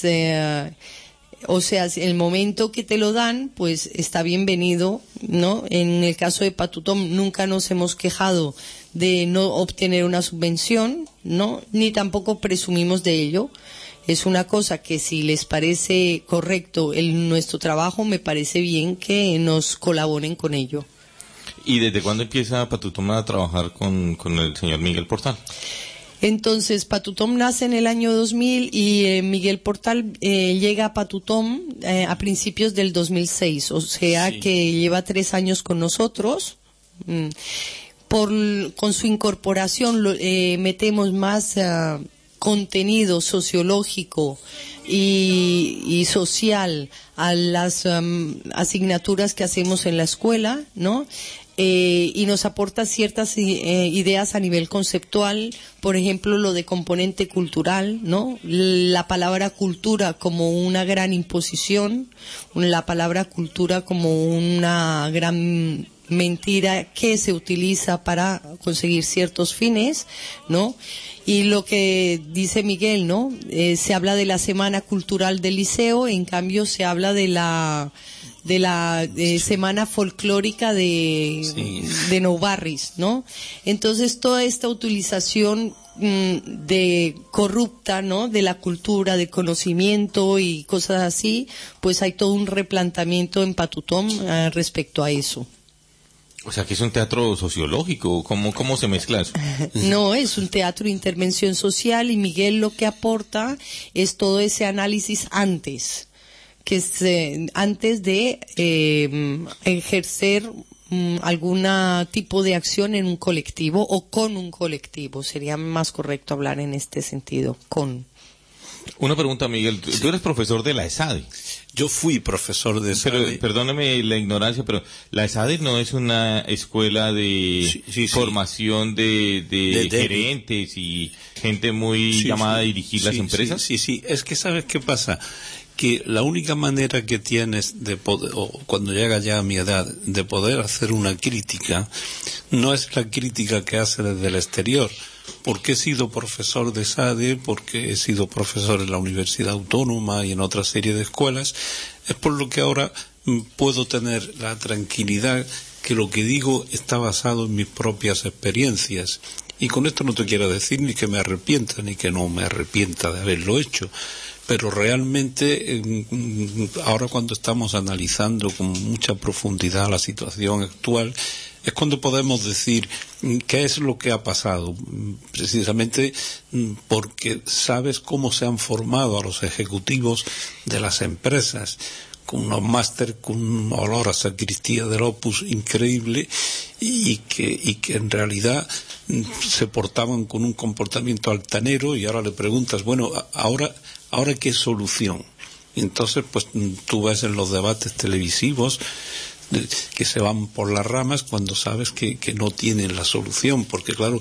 el momento que te lo dan, pues está bienvenido, ¿no? En el caso de Patutón nunca nos hemos quejado de no obtener una subvención, ¿no? Ni tampoco presumimos de ello. Es una cosa que si les parece correcto nuestro trabajo, me parece bien que nos colaboren con ello. ¿Y desde cuándo empieza Patutón a trabajar con el señor Miguel Portal? Entonces, Patutón nace en el año 2000 y Miguel Portal llega a Patutón a principios del 2006, o sea sí, que lleva 3 años con nosotros. Con su incorporación metemos más contenido sociológico y social a las asignaturas que hacemos en la escuela, ¿no? Y nos aporta ciertas ideas a nivel conceptual, por ejemplo, lo de componente cultural, ¿no? La palabra cultura como una gran imposición, la palabra cultura como una gran mentira que se utiliza para conseguir ciertos fines, ¿no? Y lo que dice Miguel, ¿no? Se habla de la Semana Cultural del Liceo, en cambio se habla de la Semana Folclórica de Nou Barris, ¿no? Entonces toda esta utilización de corrupta, ¿no? De la cultura, del conocimiento y cosas así, pues hay todo un replanteamiento en Patutón respecto a eso. O sea, que es un teatro sociológico, ¿cómo se mezcla eso? No, es un teatro de intervención social, y Miguel lo que aporta es todo ese análisis antes de ejercer algún tipo de acción en un colectivo o con un colectivo. Sería más correcto hablar en este sentido, con. Una pregunta, Miguel. Tú eres profesor de la ESADE. Yo fui profesor de ESADE. Pero, perdóneme la ignorancia, pero la ESADE no es una escuela de formación de gerentes y gente muy llamada a dirigir las empresas. Sí. Es que, ¿sabes qué pasa? Que la única manera que tienes de poder, o cuando llega ya a mi edad, de poder hacer una crítica, no es la crítica que hace desde el exterior. Porque he sido profesor de ESADE, porque he sido profesor en la Universidad Autónoma y en otra serie de escuelas, es por lo que ahora puedo tener la tranquilidad que lo que digo está basado en mis propias experiencias. Y con esto no te quiero decir ni que me arrepienta ni que no me arrepienta de haberlo hecho. Pero realmente ahora, cuando estamos analizando con mucha profundidad la situación actual, es cuando podemos decir qué es lo que ha pasado, precisamente porque sabes cómo se han formado a los ejecutivos de las empresas, con unos máster con un olor a sacristía del Opus increíble, y que en realidad se portaban con un comportamiento altanero, y ahora le preguntas, bueno, ahora ¿qué solución? Y entonces pues tú ves en los debates televisivos que se van por las ramas cuando sabes que no tienen la solución, porque claro,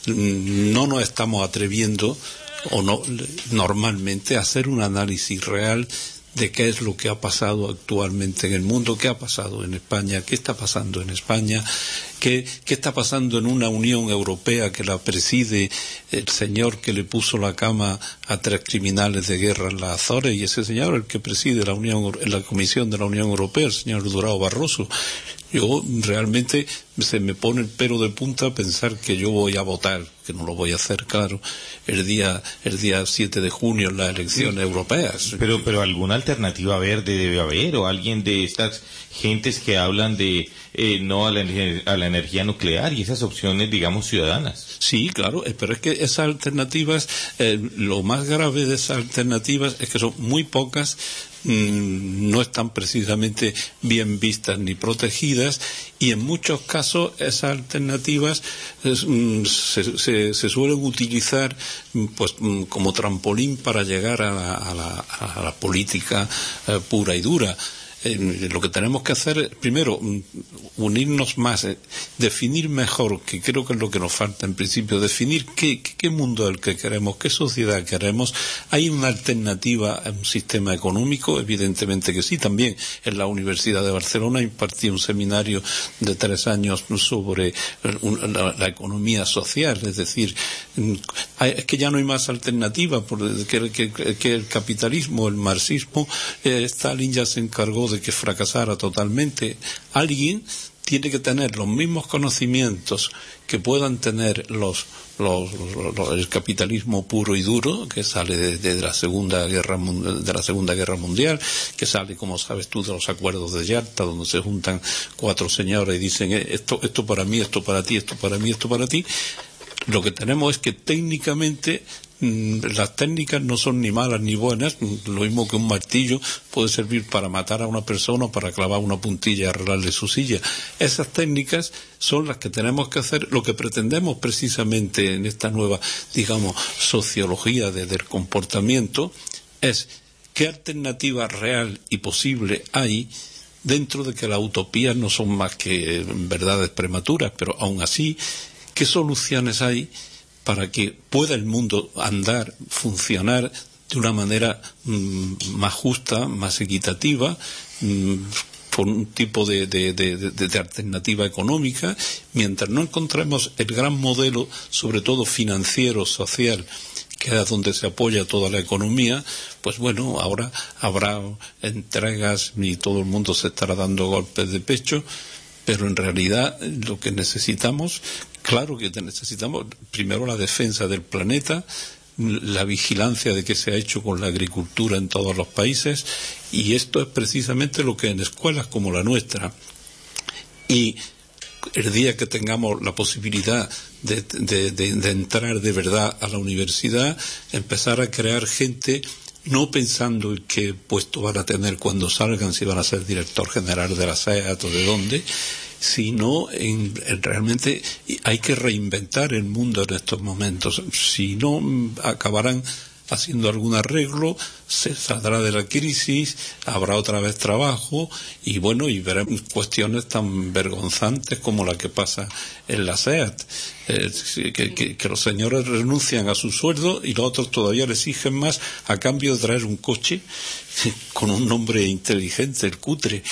no nos estamos atreviendo, o no normalmente, a hacer un análisis real de qué es lo que ha pasado actualmente en el mundo, qué ha pasado en España, qué está pasando en España, qué está pasando en una Unión Europea que la preside el señor que le puso la cama a 3 criminales de guerra en las Azores, y ese señor el que preside la Comisión de la Unión Europea, el señor Durão Barroso. Yo realmente se me pone el pelo de punta pensar que yo voy a votar, que no lo voy a hacer, claro, el día 7 de junio en las elecciones europeas. Pero alguna alternativa verde debe haber, o alguien de estas gentes que hablan de no a la energía nuclear y esas opciones, digamos, ciudadanas. Sí, claro, pero es que esas alternativas, lo más grave de esas alternativas es que son muy pocas, no están precisamente bien vistas ni protegidas, y en muchos casos esas alternativas se suelen utilizar pues como trampolín para llegar a la política pura y dura. Lo que tenemos que hacer es, primero, unirnos más, definir mejor, que creo que es lo que nos falta en principio, definir qué mundo es el que queremos, qué sociedad queremos. ¿Hay una alternativa a un sistema económico? Evidentemente que sí. También en la Universidad de Barcelona impartí un seminario de 3 años sobre la economía social, es decir, es que ya no hay más alternativa, que el capitalismo, el marxismo, Stalin ya se encargó de que fracasara totalmente. Alguien tiene que tener los mismos conocimientos que puedan tener el capitalismo puro y duro, que sale de la Segunda Guerra Mundial, que sale, como sabes tú, de los acuerdos de Yalta, donde se juntan 4 señores y dicen esto para mí, esto para ti, esto para mí, esto para ti. Lo que tenemos es que técnicamente las técnicas no son ni malas ni buenas. Lo mismo que un martillo puede servir para matar a una persona o para clavar una puntilla y arreglarle su silla. Esas técnicas son las que tenemos que hacer. Lo que pretendemos precisamente en esta nueva, digamos, sociología del comportamiento es qué alternativa real y posible hay, dentro de que las utopías no son más que verdades prematuras, pero aún así, ¿qué soluciones hay para que pueda el mundo andar, funcionar de una manera más justa, más equitativa, por un tipo de alternativa económica, mientras no encontremos el gran modelo, sobre todo financiero, social, que es donde se apoya toda la economía, pues bueno, ahora habrá entregas y todo el mundo se estará dando golpes de pecho, pero en realidad lo que necesitamos, claro que necesitamos primero la defensa del planeta, la vigilancia de qué se ha hecho con la agricultura en todos los países, y esto es precisamente lo que en escuelas como la nuestra, y el día que tengamos la posibilidad de entrar de verdad a la universidad, empezar a crear gente, no pensando en qué puesto van a tener cuando salgan, si van a ser director general de la SEAT o de dónde, sino en realmente hay que reinventar el mundo en estos momentos. Si no, acabarán haciendo algún arreglo, se saldrá de la crisis, habrá otra vez trabajo y bueno, y veremos cuestiones tan vergonzantes como la que pasa en la SEAT, que los señores renuncian a su sueldo y los otros todavía le exigen más a cambio de traer un coche con un nombre inteligente, el cutre.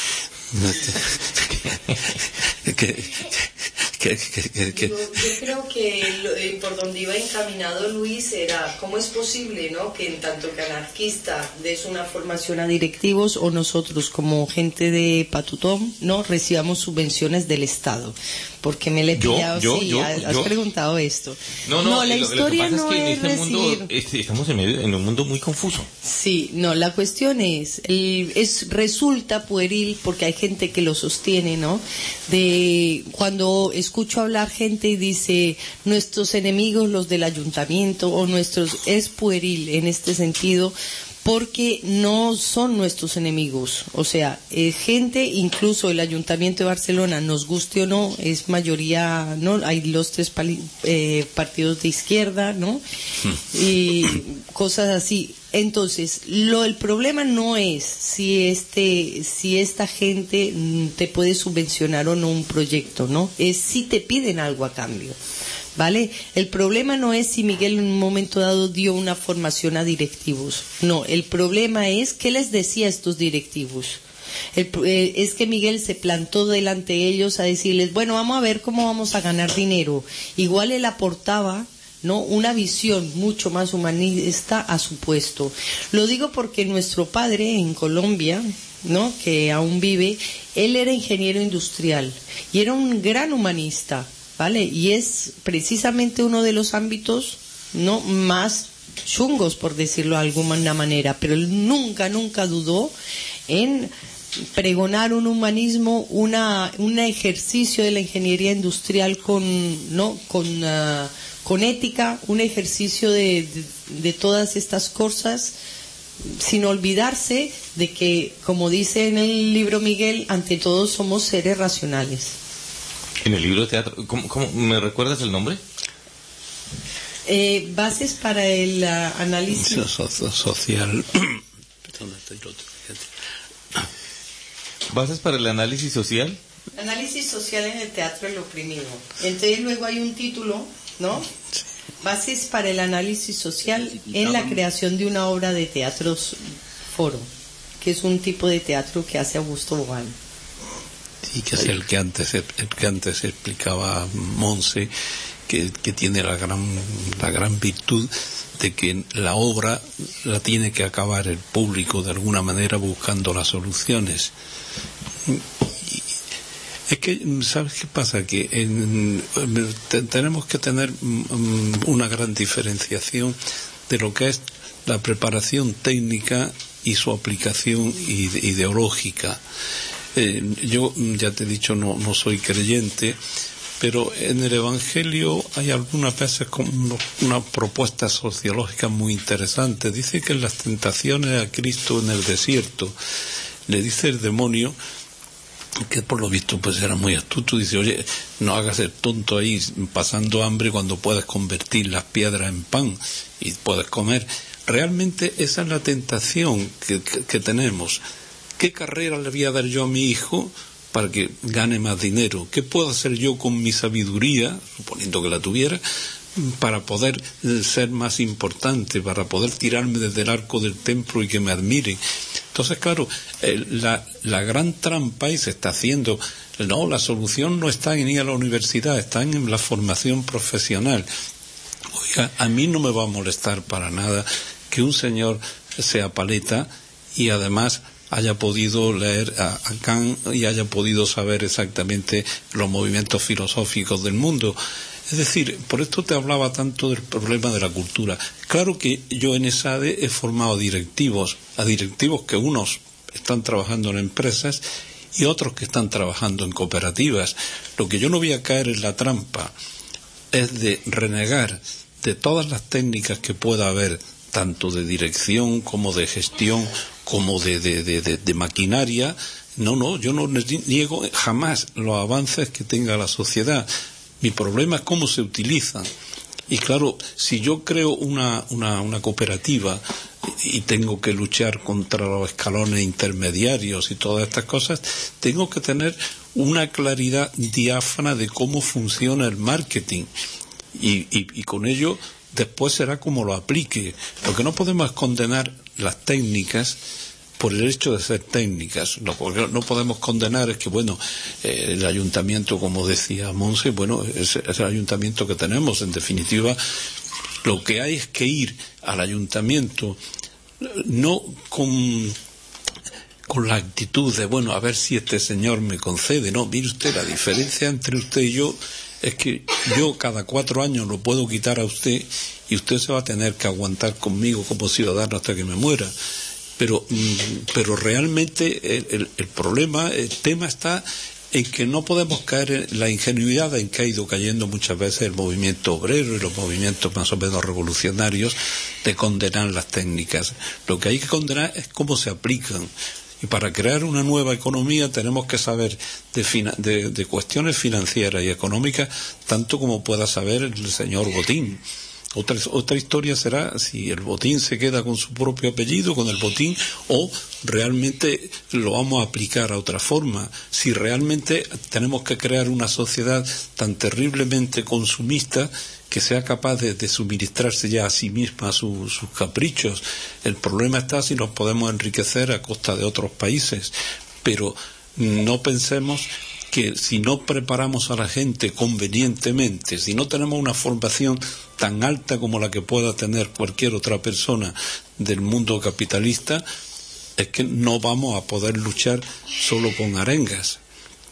Yo creo que por donde iba encaminado Luis era cómo es posible, ¿no?, que en tanto que anarquista des una formación a directivos o nosotros como gente de Patutón, ¿no?, recibamos subvenciones del Estado. Porque me le he pillado, has preguntado esto. No, la historia lo que pasa no es que es en este mundo estamos en un mundo muy confuso. Sí, no, la cuestión resulta pueril porque hay gente que lo sostiene, ¿no? De cuando escucho hablar gente y dice nuestros enemigos los del ayuntamiento o es pueril en este sentido. Porque no son nuestros enemigos, o sea, gente, incluso el Ayuntamiento de Barcelona, nos guste o no, es mayoría, ¿no? Hay los tres partidos de izquierda, ¿no? Y cosas así. Entonces, el problema no es si esta gente te puede subvencionar o no un proyecto, ¿no? Es si te piden algo a cambio. ¿Vale? El problema no es si Miguel en un momento dado dio una formación a directivos. No, el problema es qué les decía a estos directivos. Es que Miguel se plantó delante de ellos a decirles, bueno, vamos a ver cómo vamos a ganar dinero. Igual él aportaba, ¿no?, una visión mucho más humanista a su puesto. Lo digo porque nuestro padre en Colombia, ¿no?, que aún vive, él era ingeniero industrial y era un gran humanista, ¿vale? Y es precisamente uno de los ámbitos, ¿no?, más chungos, por decirlo de alguna manera, pero él nunca dudó en pregonar un humanismo, un ejercicio de la ingeniería industrial con ética, un ejercicio de todas estas cosas, sin olvidarse de que, como dice en el libro Miguel, ante todo somos seres racionales. En el libro de teatro, ¿cómo me recuerdas el nombre? Bases para el análisis social. ¿Bases para el análisis social? Análisis social en el teatro del oprimido. Entonces luego hay un título, ¿no? Bases para el análisis social en la creación de una obra de teatro foro, que es un tipo de teatro que hace Augusto Boal. Sí, que es el que antes explicaba Monse, que tiene la gran virtud de que la obra la tiene que acabar el público de alguna manera buscando las soluciones. Es que, ¿sabes qué pasa? Que tenemos que tener una gran diferenciación de lo que es la preparación técnica y su aplicación ideológica. Yo ya te he dicho, no soy creyente, pero en el Evangelio hay algunas veces como unas propuestas sociológicas muy interesantes. Dice que en las tentaciones a Cristo en el desierto le dice el demonio, que por lo visto pues era muy astuto, dice, oye, no hagas el tonto ahí pasando hambre cuando puedes convertir las piedras en pan y puedes comer. Realmente esa es la tentación que tenemos. ¿Qué carrera le voy a dar yo a mi hijo para que gane más dinero? ¿Qué puedo hacer yo con mi sabiduría, suponiendo que la tuviera, para poder ser más importante, para poder tirarme desde el arco del templo y que me admiren. Entonces, claro, la gran trampa, y se está haciendo, no, la solución no está en ir a la universidad, está en la formación profesional. Oiga, a mí no me va a molestar para nada que un señor sea paleta y además haya podido leer a Kant y haya podido saber exactamente los movimientos filosóficos del mundo. Es decir, por esto te hablaba tanto del problema de la cultura. Claro que yo en ESADE he formado directivos, a directivos que unos están trabajando en empresas y otros que están trabajando en cooperativas. Lo que yo no voy a caer en la trampa es de renegar de todas las técnicas que pueda haber, tanto de dirección como de gestión, como de maquinaria. No, yo no niego jamás los avances que tenga la sociedad. Mi problema es cómo se utilizan. Y claro, si yo creo una cooperativa y tengo que luchar contra los escalones intermediarios y todas estas cosas, tengo que tener una claridad diáfana de cómo funciona el marketing. Y con ello después será como lo aplique. Lo que no podemos es condenar las técnicas por el hecho de ser técnicas. Lo que no podemos condenar es que, bueno, el ayuntamiento, como decía Monse, bueno, es el ayuntamiento que tenemos. En definitiva, lo que hay es que ir al ayuntamiento no con la actitud de, bueno, a ver si este señor me concede. No, mire usted, la diferencia entre usted y yo es que yo cada 4 años lo puedo quitar a usted y usted se va a tener que aguantar conmigo como ciudadano hasta que me muera. Pero realmente el problema, el tema está en que no podemos caer en la ingenuidad en que ha ido cayendo muchas veces el movimiento obrero y los movimientos más o menos revolucionarios de condenar las técnicas. Lo que hay que condenar es cómo se aplican. Y para crear una nueva economía tenemos que saber de cuestiones financieras y económicas tanto como pueda saber el señor Botín. Otra historia será si el Botín se queda con su propio apellido, con el Botín, o realmente lo vamos a aplicar a otra forma. Si realmente tenemos que crear una sociedad tan terriblemente consumista que sea capaz de suministrarse ya a sí misma sus caprichos. El problema está si nos podemos enriquecer a costa de otros países, pero no pensemos que si no preparamos a la gente convenientemente, si no tenemos una formación tan alta como la que pueda tener cualquier otra persona del mundo capitalista, es que no vamos a poder luchar solo con arengas.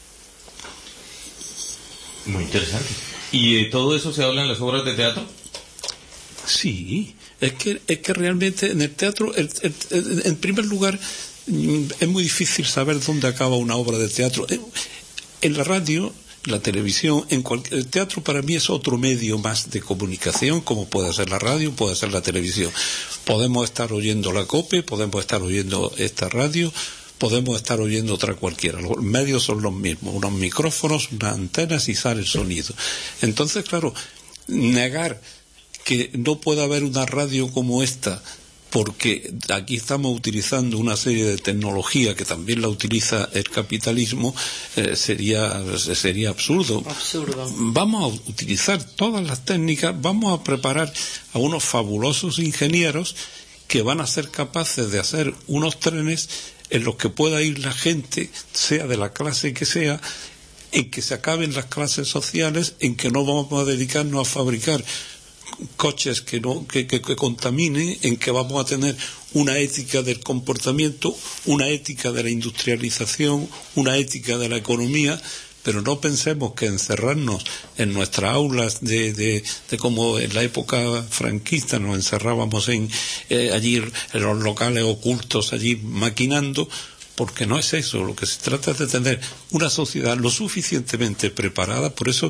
Muy interesante. ¿Y de todo eso se habla en las obras de teatro? Sí, es que realmente en el teatro, en primer lugar, es muy difícil saber dónde acaba una obra de teatro. En la radio, la televisión, el teatro para mí es otro medio más de comunicación, como puede ser la radio, puede ser la televisión. Podemos estar oyendo la COPE, podemos estar oyendo esta radio, podemos estar oyendo otra cualquiera. Los medios son los mismos, unos micrófonos, unas antenas y sale el sonido. Entonces, claro, negar que no pueda haber una radio como esta, porque aquí estamos utilizando una serie de tecnología que también la utiliza el capitalismo, sería absurdo. Vamos a utilizar todas las técnicas, vamos a preparar a unos fabulosos ingenieros que van a ser capaces de hacer unos trenes en los que pueda ir la gente, sea de la clase que sea, en que se acaben las clases sociales, en que no vamos a dedicarnos a fabricar coches que contaminen, en que vamos a tener una ética del comportamiento, una ética de la industrialización, una ética de la economía, pero no pensemos que encerrarnos en nuestras aulas de como en la época franquista nos encerrábamos allí en los locales ocultos, allí maquinando, porque no es eso. Lo que se trata es de tener una sociedad lo suficientemente preparada. Por eso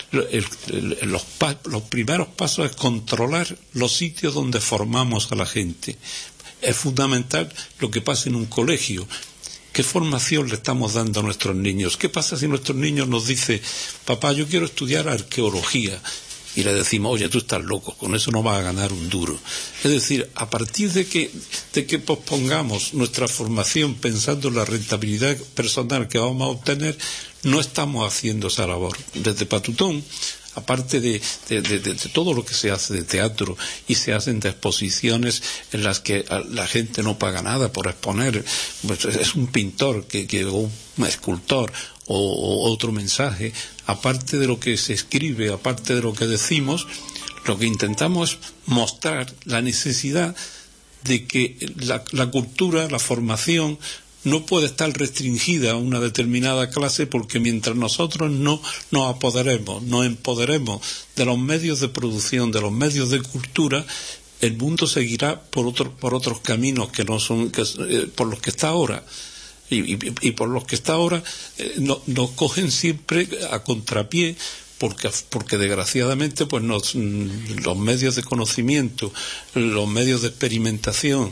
los primeros pasos es controlar los sitios donde formamos a la gente. Es fundamental lo que pasa en un colegio. ¿Qué formación le estamos dando a nuestros niños? ¿Qué pasa si nuestros niños nos dicen, papá, yo quiero estudiar arqueología? Y le decimos, oye, tú estás loco, con eso no vas a ganar un duro. Es decir, a partir de que pospongamos nuestra formación pensando en la rentabilidad personal que vamos a obtener, no estamos haciendo esa labor. Desde Patutón aparte de todo lo que se hace de teatro, y se hacen de exposiciones en las que la gente no paga nada por exponer, pues es un pintor o un escultor o otro mensaje, aparte de lo que se escribe, aparte de lo que decimos, lo que intentamos es mostrar la necesidad de que la cultura, la formación, no puede estar restringida a una determinada clase, porque mientras nosotros no nos empoderemos de los medios de producción, de los medios de cultura, el mundo seguirá por otros caminos que no son por los que está ahora. Y por los que está ahora nos cogen siempre a contrapié, porque desgraciadamente pues los medios de conocimiento, los medios de experimentación,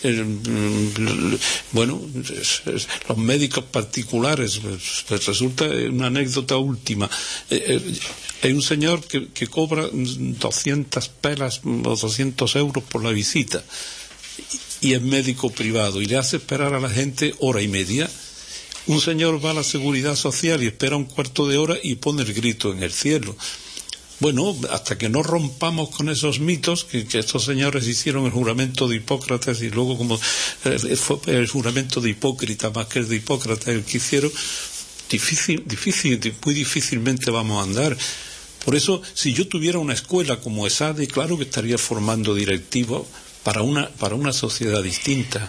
los médicos particulares, pues resulta una anécdota última. Hay un señor que cobra 200 pelas o 200 euros por la visita, y es médico privado, y le hace esperar a la gente hora y media. Un señor va a la Seguridad Social y espera un cuarto de hora y pone el grito en el cielo. Bueno, hasta que no rompamos con esos mitos, que estos señores hicieron el juramento de Hipócrates, y luego como fue el juramento de Hipócrita más que el de Hipócrates el que hicieron, muy difícilmente vamos a andar. Por eso, si yo tuviera una escuela como ESADE, claro que estaría formando directivos para una sociedad distinta.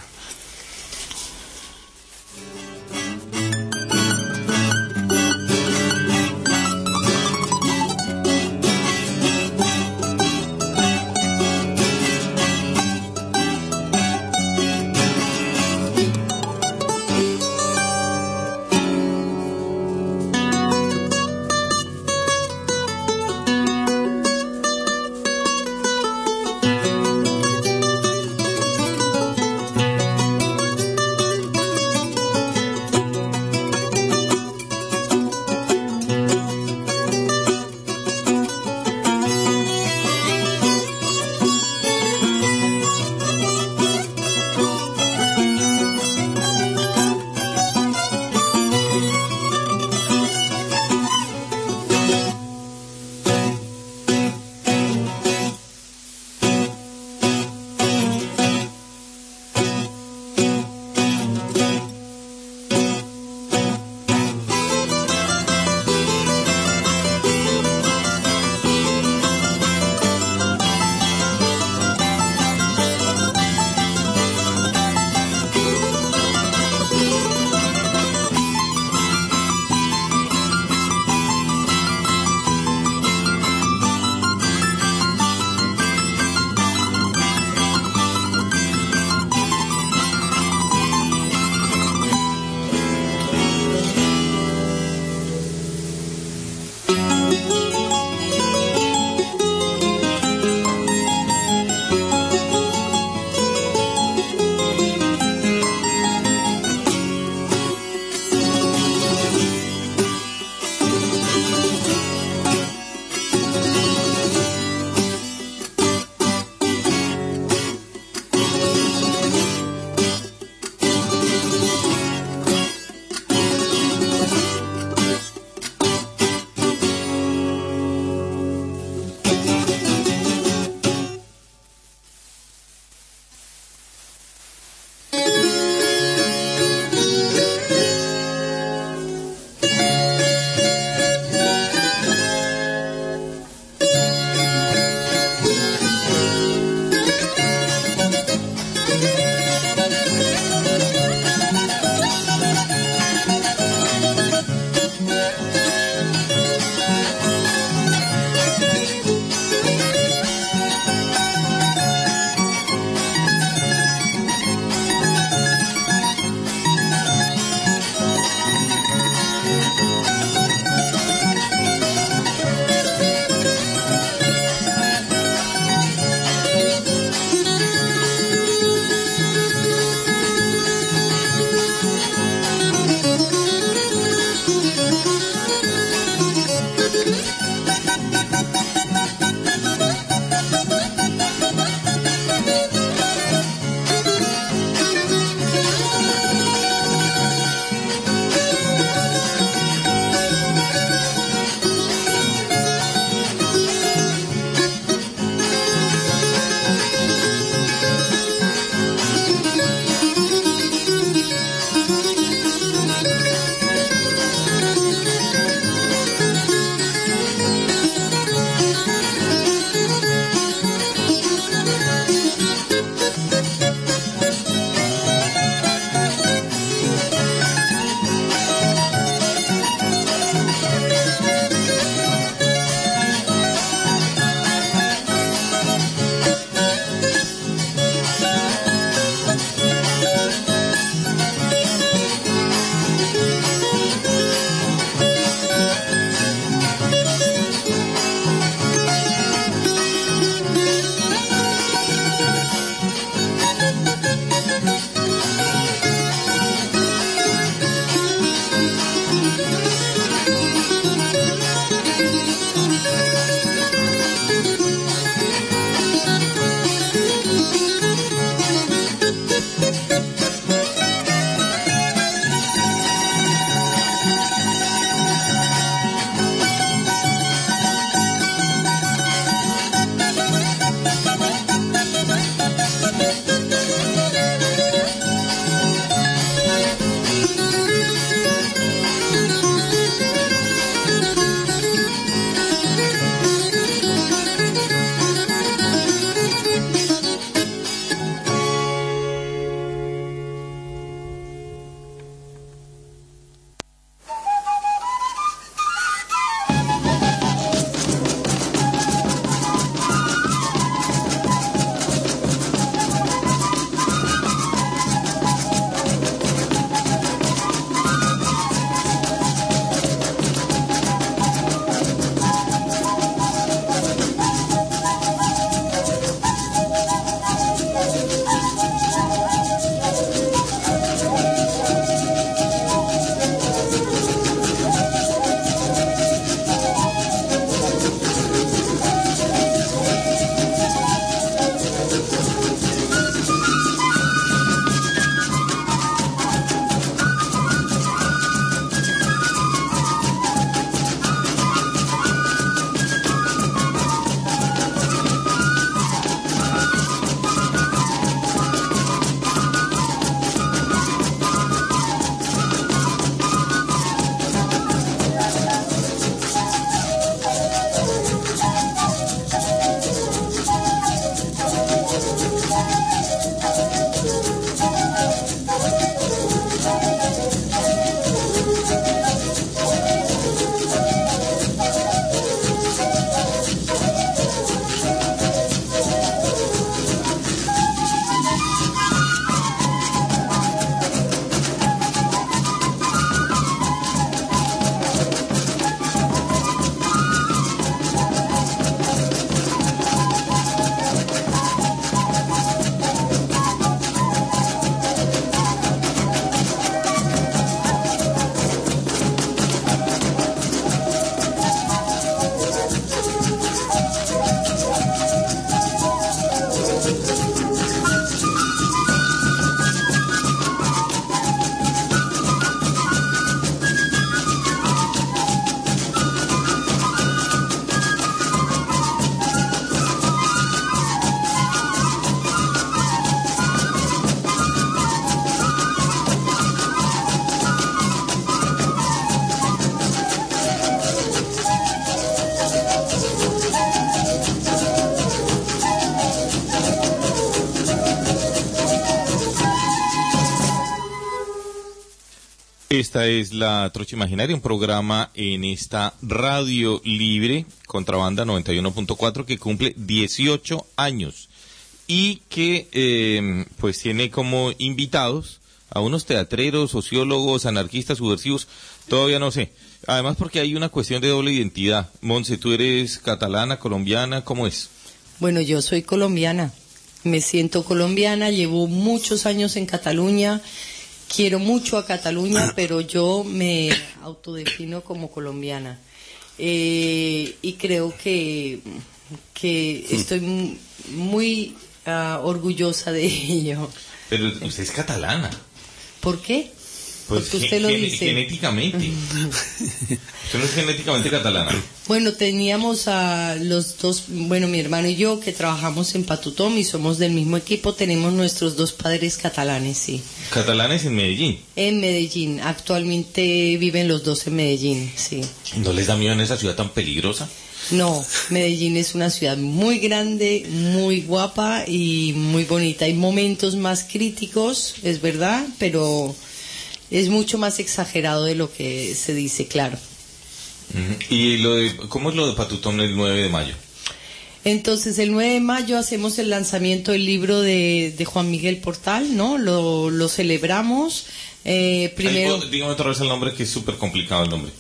Esta es la Trocha Imaginaria, un programa en esta radio libre, Contrabanda 91.4, que cumple 18 años y que pues tiene como invitados a unos teatreros, sociólogos, anarquistas, subversivos, todavía no sé. Además porque hay una cuestión de doble identidad. Monse, ¿tú eres catalana, colombiana? ¿Cómo es? Bueno, yo soy colombiana, me siento colombiana, llevo muchos años en Cataluña. Quiero mucho a Cataluña, pero yo me autodefino como colombiana. Y creo que estoy muy orgullosa de ello. Pero usted es catalana. ¿Por qué? Pues porque usted lo dice. Genéticamente. Usted no es genéticamente catalana. Bueno, teníamos a los dos, bueno, mi hermano y yo, que trabajamos en Patutom y somos del mismo equipo, tenemos nuestros dos padres catalanes, sí. ¿Catalanes en Medellín? En Medellín, actualmente viven los dos en Medellín, sí. ¿No les da miedo en esa ciudad tan peligrosa? No, Medellín es una ciudad muy grande, muy guapa y muy bonita. Hay momentos más críticos, es verdad, pero es mucho más exagerado de lo que se dice, claro. ¿Y cómo es lo de Patutom el 9 de mayo? Entonces, el 9 de mayo hacemos el lanzamiento del libro de Juan Miguel Portal, ¿no? Lo celebramos. Primero... dígame otra vez el nombre, que es súper complicado el nombre.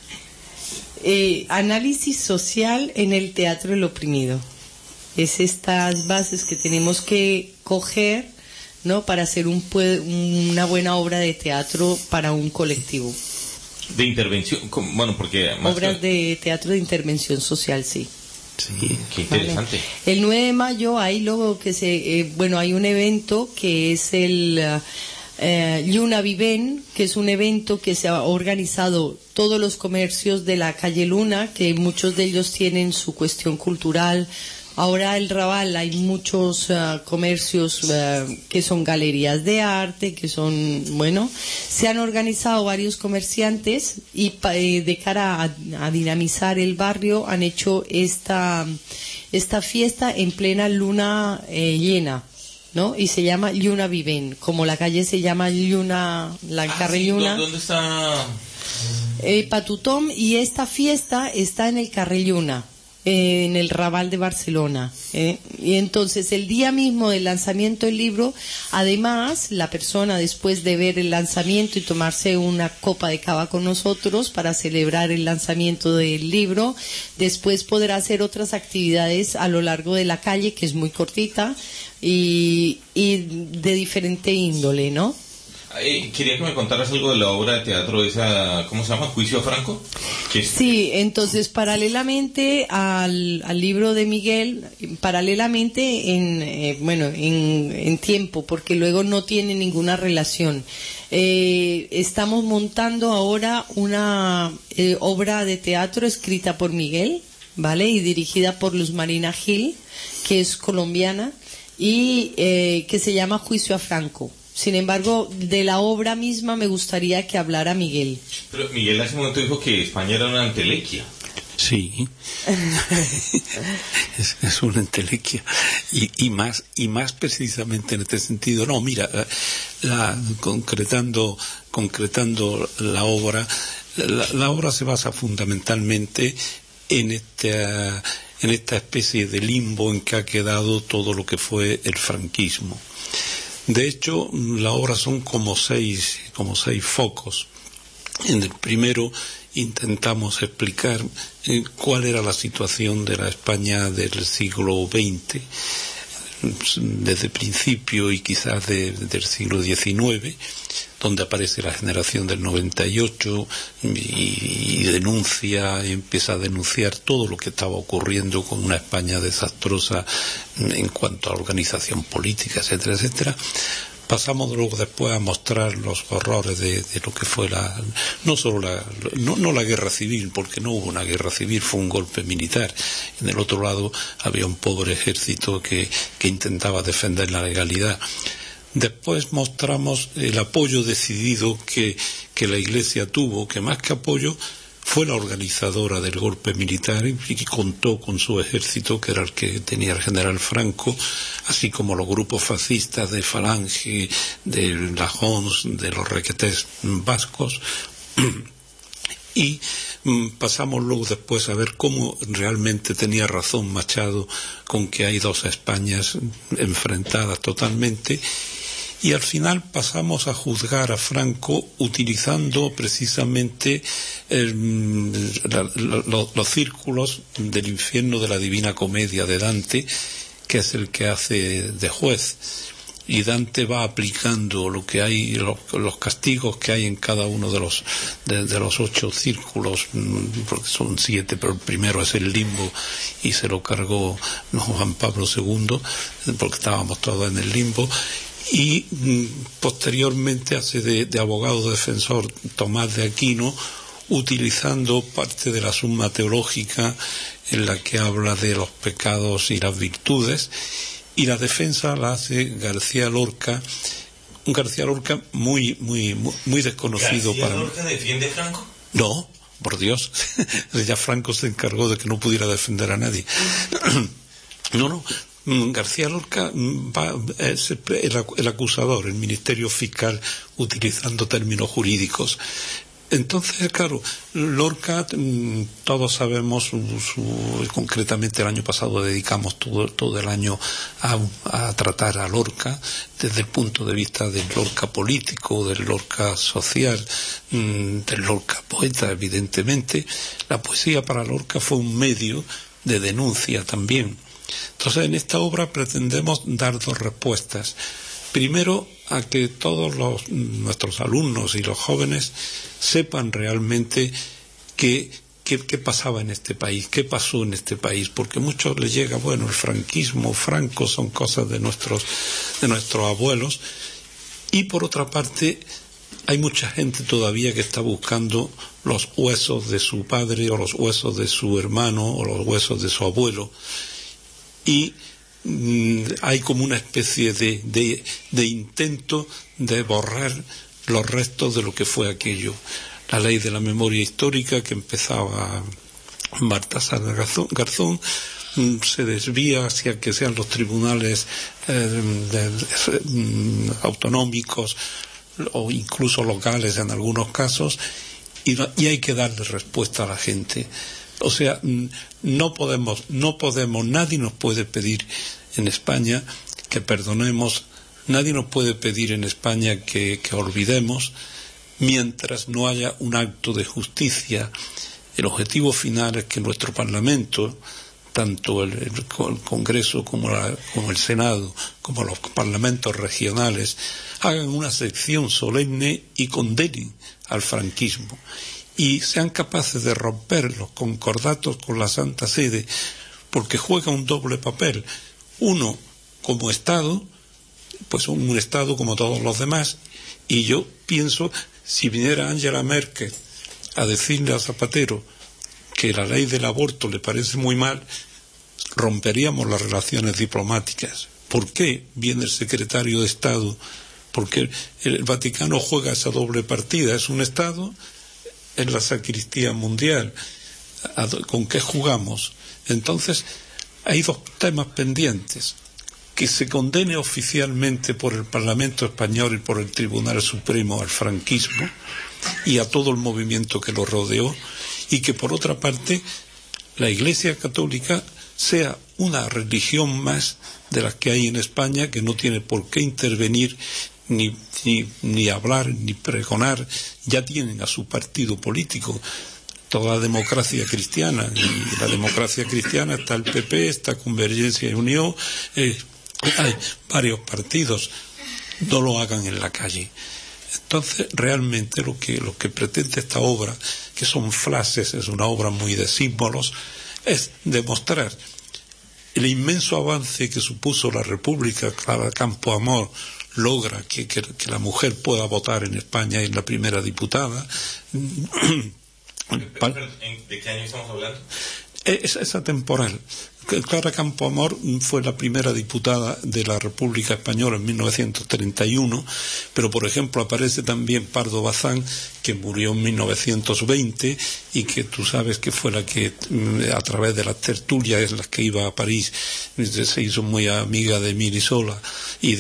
Análisis social en el teatro del oprimido. Es estas bases que tenemos que coger, ¿no? Para hacer una buena obra de teatro para un colectivo. De intervención, bueno, porque... Obras de teatro de intervención social, sí. Sí, qué interesante. Vale. El 9 de mayo hay luego hay un evento que es el Lluna Viven, que es un evento que se ha organizado todos los comercios de la calle Luna, que muchos de ellos tienen su cuestión cultural. Ahora el Raval hay muchos comercios que son galerías de arte, que son, bueno, se han organizado varios comerciantes y de cara a dinamizar el barrio han hecho esta fiesta en plena luna llena, ¿no? Y se llama Lluna Viven, como la calle se llama Lluna, carrer Lluna. ¿Dónde está? Patutom, y esta fiesta está en el carrer Lluna. En el Raval de Barcelona, y entonces el día mismo del lanzamiento del libro, además la persona, después de ver el lanzamiento y tomarse una copa de cava con nosotros para celebrar el lanzamiento del libro, después podrá hacer otras actividades a lo largo de la calle, que es muy cortita y de diferente índole, ¿no? Quería que me contaras algo de la obra de teatro esa, ¿cómo se llama? ¿Juicio a Franco? Sí, entonces paralelamente al libro de Miguel, paralelamente en tiempo, porque luego no tiene ninguna relación. Estamos montando ahora una obra de teatro escrita por Miguel, ¿vale? Y dirigida por Luz Marina Gil, que es colombiana, y que se llama Juicio a Franco. Sin embargo, de la obra misma me gustaría que hablara Miguel. Pero Miguel hace un momento dijo que España era una entelequia. Sí, es una entelequia. Y más precisamente en este sentido. No, mira, concretando la obra se basa fundamentalmente en esta especie de limbo en que ha quedado todo lo que fue el franquismo. De hecho, la obra son como seis focos. En el primero intentamos explicar cuál era la situación de la España del siglo XX, desde el principio y quizás del siglo XIX, donde aparece la generación del 98 y empieza a denunciar todo lo que estaba ocurriendo con una España desastrosa en cuanto a organización política, etcétera, etcétera. Pasamos luego después a mostrar los horrores de lo que fue no la guerra civil, porque no hubo una guerra civil, fue un golpe militar. En el otro lado había un pobre ejército que intentaba defender la legalidad. Después mostramos el apoyo decidido que la Iglesia tuvo, que más que apoyo fue la organizadora del golpe militar y contó con su ejército, que era el que tenía el general Franco, así como los grupos fascistas de Falange, de la Hons, de los requetés vascos. Y pasamos luego después a ver cómo realmente tenía razón Machado con que hay dos Españas enfrentadas totalmente. Y al final pasamos a juzgar a Franco utilizando precisamente los círculos del infierno de la Divina Comedia de Dante, que es el que hace de juez. Y Dante va aplicando lo que hay, los castigos que hay en cada uno de los 8 círculos, porque son 7, pero el primero es el limbo y se lo cargó Juan Pablo II, porque estábamos todos en el limbo. Y posteriormente hace de abogado defensor Tomás de Aquino, utilizando parte de la Summa Teológica en la que habla de los pecados y las virtudes, y la defensa la hace García Lorca, un García Lorca muy desconocido. ¿García Lorca defiende a Franco? No, por Dios, ya Franco se encargó de que no pudiera defender a nadie. No. García Lorca es el acusador, el Ministerio Fiscal, utilizando términos jurídicos. Entonces, claro, Lorca, todos sabemos, concretamente el año pasado dedicamos todo el año a tratar a Lorca desde el punto de vista del Lorca político, del Lorca social, del Lorca poeta, evidentemente. La poesía para Lorca fue un medio de denuncia también. Entonces, en esta obra pretendemos dar 2 respuestas. Primero, a que todos nuestros alumnos y los jóvenes sepan realmente qué pasaba en este país, qué pasó en este país, porque a muchos les llega, bueno, el franquismo, Franco, son cosas de nuestros abuelos, y por otra parte hay mucha gente todavía que está buscando los huesos de su padre o los huesos de su hermano o los huesos de su abuelo, y hay como una especie de intento de borrar los restos de lo que fue aquello. La ley de la memoria histórica que empezaba Baltasar Garzón se desvía hacia que sean los tribunales autonómicos o incluso locales en algunos casos, y hay que darle respuesta a la gente. O sea, no podemos, nadie nos puede pedir en España que perdonemos, nadie nos puede pedir en España que olvidemos, mientras no haya un acto de justicia. El objetivo final es que nuestro Parlamento, tanto el Congreso como el Senado, como los parlamentos regionales, hagan una sección solemne y condenen al franquismo, y sean capaces de romper los concordatos con la Santa Sede, porque juega un doble papel. Uno, como Estado, pues un Estado como todos los demás, y yo pienso, si viniera Angela Merkel a decirle a Zapatero que la ley del aborto le parece muy mal, romperíamos las relaciones diplomáticas. ¿Por qué viene el secretario de Estado? Porque el Vaticano juega esa doble partida, es un Estado, en la sacristía mundial. ¿Con qué jugamos? Entonces, hay 2 temas pendientes: que se condene oficialmente por el Parlamento español y por el Tribunal Supremo al franquismo y a todo el movimiento que lo rodeó, y que por otra parte la Iglesia Católica sea una religión más de las que hay en España, que no tiene por qué intervenir ni hablar, ni pregonar. Ya tienen a su partido político, toda la democracia cristiana, y la democracia cristiana está el PP, está Convergencia y Unión, hay varios partidos. No lo hagan en la calle. Entonces, realmente lo que pretende esta obra, que son frases, es una obra muy de símbolos, es demostrar el inmenso avance que supuso la República. Clara Campoamor logra que la mujer pueda votar en España, y es la primera diputada. ¿De qué año estamos hablando? Es atemporal. Clara Campoamor fue la primera diputada de la República Española en 1931, pero por ejemplo aparece también Pardo Bazán, que murió en 1920 y que tú sabes que fue la que a través de las tertulias en las que iba a París se hizo muy amiga de Émile Zola y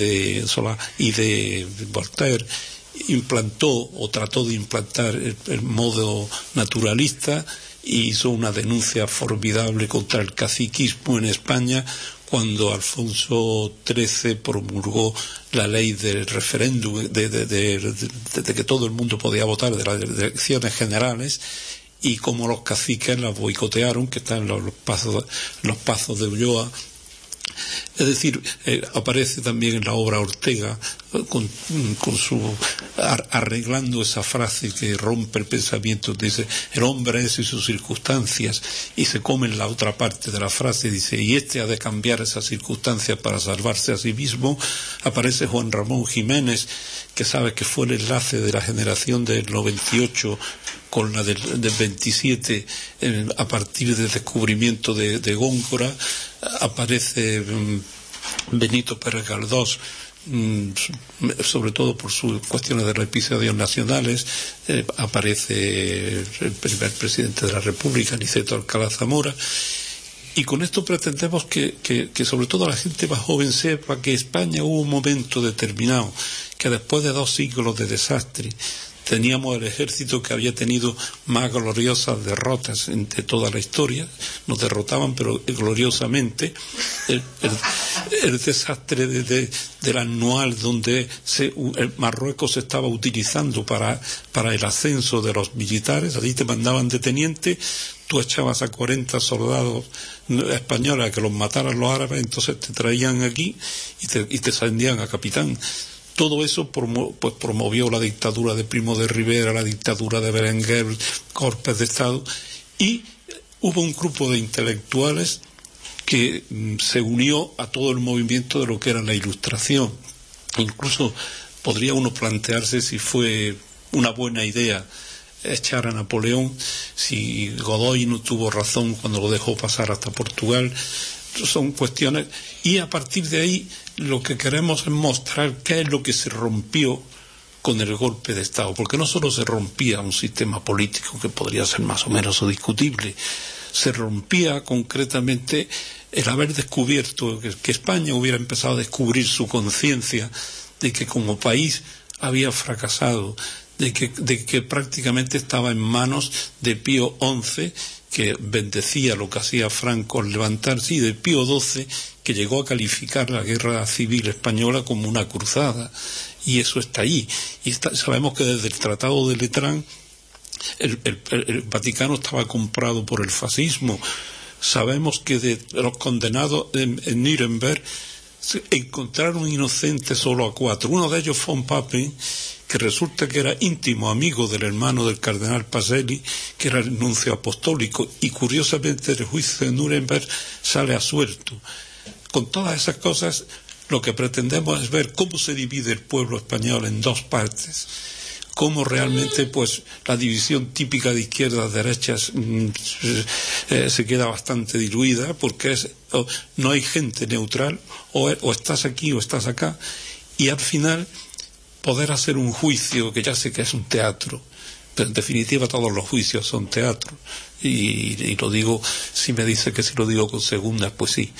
de Voltaire. Implantó o trató de implantar el modo naturalista y hizo una denuncia formidable contra el caciquismo en España cuando Alfonso XIII promulgó la ley del referéndum de que todo el mundo podía votar, de las elecciones generales, y como los caciques las boicotearon, que están en los Pazos de Ulloa. Es decir, aparece también en la obra Ortega con su arreglando esa frase que rompe el pensamiento, dice el hombre es y sus circunstancias, y se come en la otra parte de la frase, dice y este ha de cambiar esas circunstancias para salvarse a sí mismo. Aparece Juan Ramón Jiménez, que sabe que fue el enlace de la generación del 98 con la del 27 a partir del descubrimiento de Góngora. Aparece Benito Pérez Galdós, sobre todo por sus cuestiones de los episodios nacionales. Aparece el primer presidente de la República, Niceto Alcalá Zamora. Y con esto pretendemos que sobre todo la gente más joven sepa que España hubo un momento determinado, que después de 2 siglos de desastre, teníamos el ejército que había tenido más gloriosas derrotas de toda la historia. Nos derrotaban, pero gloriosamente. El desastre del anual, donde el Marruecos se estaba utilizando para el ascenso de los militares. Allí te mandaban de teniente, tú echabas a 40 soldados españoles a que los mataran los árabes, entonces te traían aquí y te ascendían a capitán. Todo eso promovió la dictadura de Primo de Rivera, la dictadura de Berenguer, golpes de Estado, y hubo un grupo de intelectuales que se unió a todo el movimiento de lo que era la Ilustración. Incluso podría uno plantearse si fue una buena idea echar a Napoleón, si Godoy no tuvo razón cuando lo dejó pasar hasta Portugal. Son cuestiones, y a partir de ahí lo que queremos es mostrar qué es lo que se rompió con el golpe de Estado, porque no solo se rompía un sistema político que podría ser más o menos discutible, se rompía concretamente el haber descubierto que España hubiera empezado a descubrir su conciencia de que como país había fracasado, de que prácticamente estaba en manos de Pío XI, que bendecía lo que hacía Franco al levantarse, y de Pío XII, que llegó a calificar la guerra civil española como una cruzada. Y eso está ahí. Y sabemos que desde el Tratado de Letrán el Vaticano estaba comprado por el fascismo. Sabemos que de los condenados en Nuremberg se encontraron inocentes solo a 4. Uno de ellos fue un Papen, que resulta que era íntimo amigo del hermano del cardenal Pacelli, que era el nuncio apostólico, y curiosamente del juicio de Nuremberg sale absuelto. Con todas esas cosas, lo que pretendemos es ver cómo se divide el pueblo español en 2 partes, cómo realmente la división típica de izquierdas-derechas se queda bastante diluida, porque no hay gente neutral, o estás aquí o estás acá, y al final poder hacer un juicio, que ya sé que es un teatro, pero en definitiva todos los juicios son teatro, y lo digo, si me dice que si lo digo con segundas, pues sí,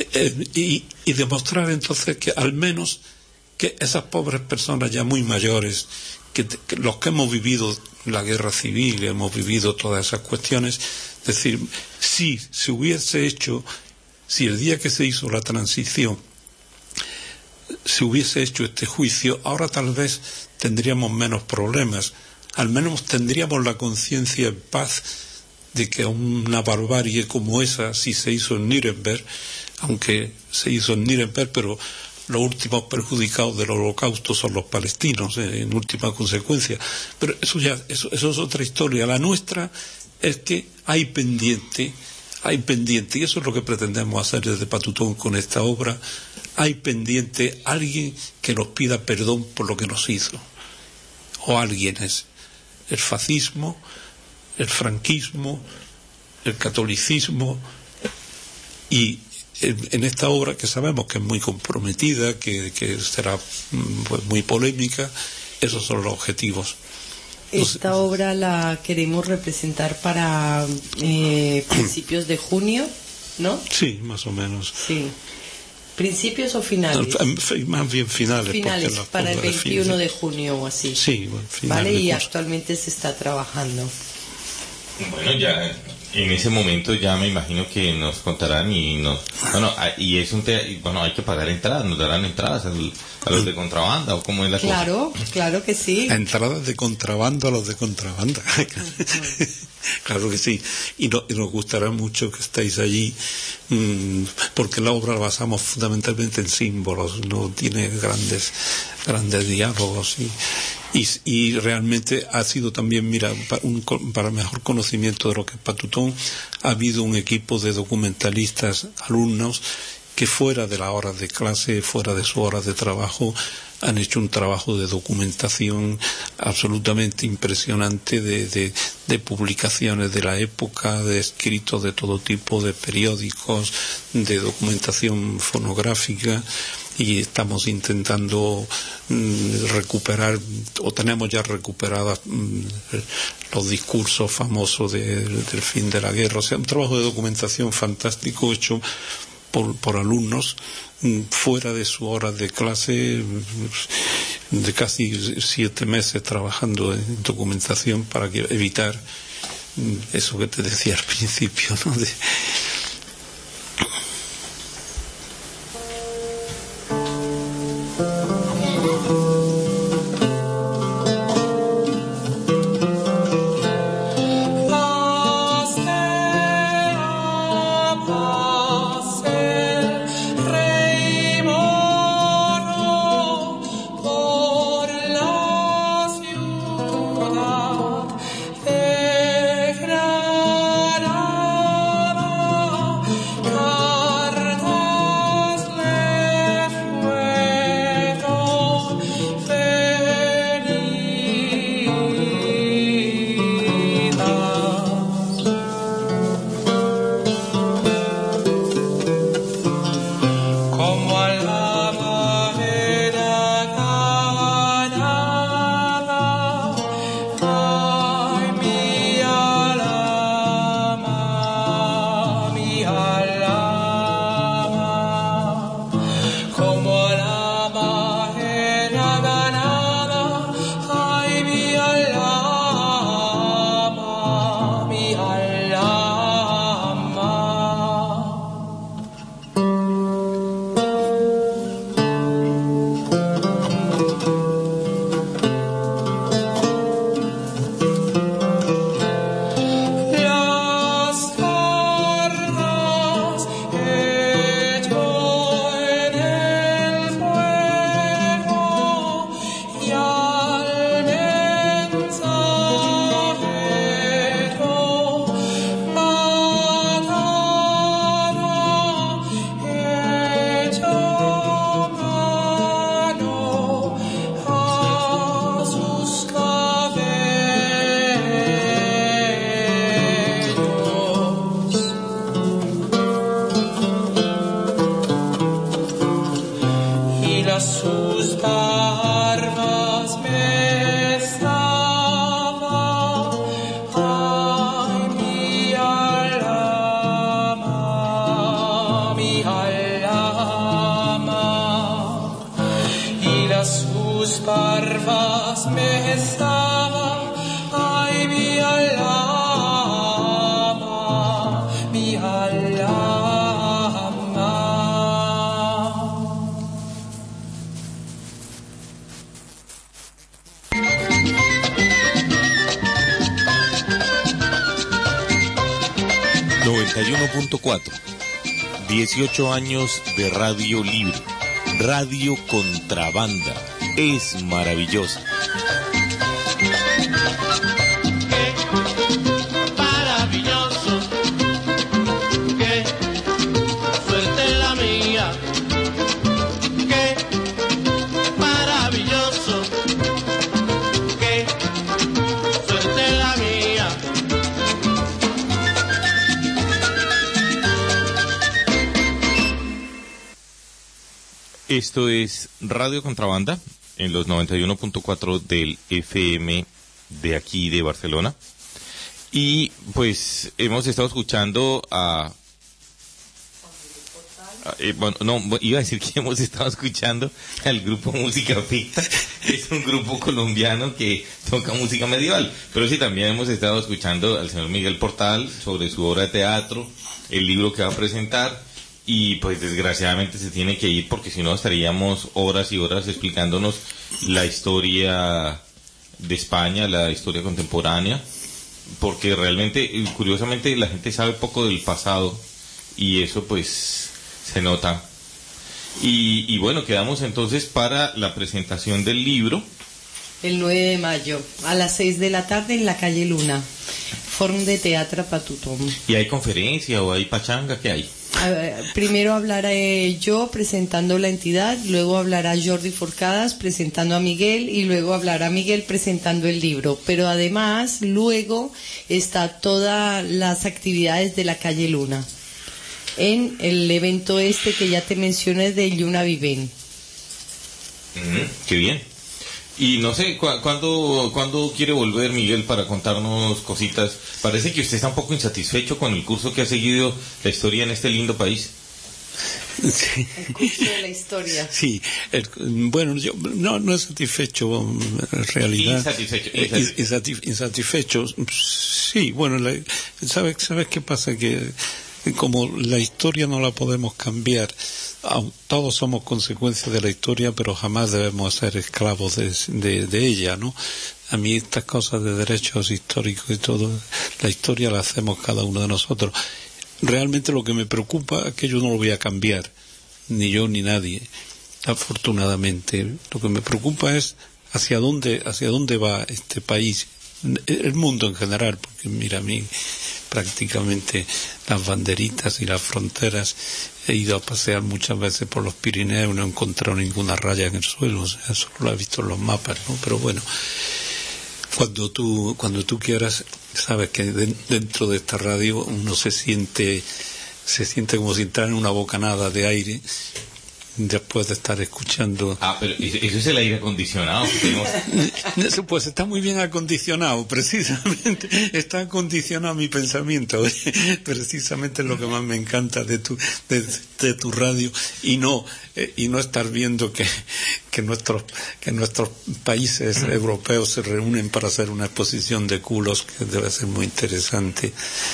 y demostrar entonces que al menos que esas pobres personas ya muy mayores, que los que hemos vivido la guerra civil, hemos vivido todas esas cuestiones, es decir, si se hubiese hecho, si el día que se hizo la transición se hubiese hecho este juicio, ahora tal vez tendríamos menos problemas, al menos tendríamos la conciencia en paz de que una barbarie como esa, si se hizo en Nuremberg, aunque se hizo en Nuremberg, pero los últimos perjudicados del holocausto son los palestinos, en última consecuencia. Pero eso es otra historia. La nuestra es que hay pendiente, y eso es lo que pretendemos hacer desde Patutón con esta obra. Hay pendiente alguien que nos pida perdón por lo que nos hizo, o alguienes. El fascismo, el franquismo, el catolicismo, Y en esta obra, que sabemos que es muy comprometida, que será pues, muy polémica, esos son los objetivos. Esta obra la queremos representar para principios de junio, ¿no? Sí, más o menos. Sí. ¿Principios o finales? Más bien finales. Finales, para el 21 de junio o así. Sí, bueno, finales. Vale, y actualmente se está trabajando. Bueno, ya en ese momento ya me imagino que nos contarán y y es hay que pagar entradas, nos darán entradas a los de contrabanda, o cómo es la cosa. Claro que sí. Entradas de contrabando a los de contrabanda. Claro que sí, y nos gustará mucho que estéis allí, porque la obra la basamos fundamentalmente en símbolos, no tiene grandes diálogos, y realmente ha sido también, para mejor conocimiento de lo que es Patutón, ha habido un equipo de documentalistas, alumnos, que fuera de las horas de clase, fuera de sus horas de trabajo, han hecho un trabajo de documentación absolutamente impresionante de publicaciones de la época, de escritos de todo tipo, de periódicos, de documentación fonográfica, y estamos intentando recuperar, o tenemos ya recuperadas los discursos famosos del fin de la guerra. O sea, un trabajo de documentación fantástico hecho por alumnos fuera de su hora de clase, de casi 7 meses trabajando en documentación para evitar eso que te decía al principio, ¿no? .4 18 años de Radio Libre. Radio Contrabanda. Es maravillosa. Esto es Radio Contrabanda en los 91.4 del FM de aquí de Barcelona. Y pues hemos estado escuchando iba a decir que hemos estado escuchando al grupo Música Ficta. Es un grupo colombiano que toca música medieval, pero sí, también hemos estado escuchando al señor Miguel Portal sobre su obra de teatro, el libro que va a presentar, y pues desgraciadamente se tiene que ir porque si no estaríamos horas y horas explicándonos la historia de España, la historia contemporánea, porque realmente, curiosamente, la gente sabe poco del pasado y eso pues se nota. Y bueno, quedamos entonces para la presentación del libro. El 9 de mayo, a las 6 de la tarde en la calle Luna, Fòrum de Teatre Patutom. ¿Y hay conferencia o hay pachanga? ¿Qué hay? Primero hablaré yo presentando la entidad, luego hablará Jordi Forcadas presentando a Miguel y luego hablará Miguel presentando el libro. Pero además, luego está todas las actividades de la calle Luna en el evento que ya te mencioné de Lluna Viven. Qué bien. Y no sé, ¿cuándo quiere volver Miguel para contarnos cositas? Parece que usted está un poco insatisfecho con el curso que ha seguido la historia en este lindo país. Sí. El curso de la historia. Sí, bueno, yo no es satisfecho, en realidad. Insatisfecho. Sí, bueno, ¿sabes qué pasa? Que como la historia no la podemos cambiar, todos somos consecuencias de la historia, pero jamás debemos ser esclavos de ella, ¿no? A mí estas cosas de derechos históricos y todo, la historia la hacemos cada uno de nosotros. Realmente lo que me preocupa es que yo no lo voy a cambiar, ni yo ni nadie, afortunadamente. Lo que me preocupa es hacia dónde va este país, el mundo en general, porque mira, a mí prácticamente las banderitas y las fronteras, he ido a pasear muchas veces por los Pirineos y no he encontrado ninguna raya en el suelo, o sea, solo lo he visto en los mapas, ¿no? Pero bueno, cuando tú quieras, sabes que dentro de esta radio uno se siente como si entrara en una bocanada de aire después de estar escuchando. Pero eso es el aire acondicionado. Pues está muy bien acondicionado, precisamente. Está acondicionado mi pensamiento. Precisamente es lo que más me encanta de tu radio, y no estar viendo que nuestros países europeos se reúnen para hacer una exposición de culos que debe ser muy interesante.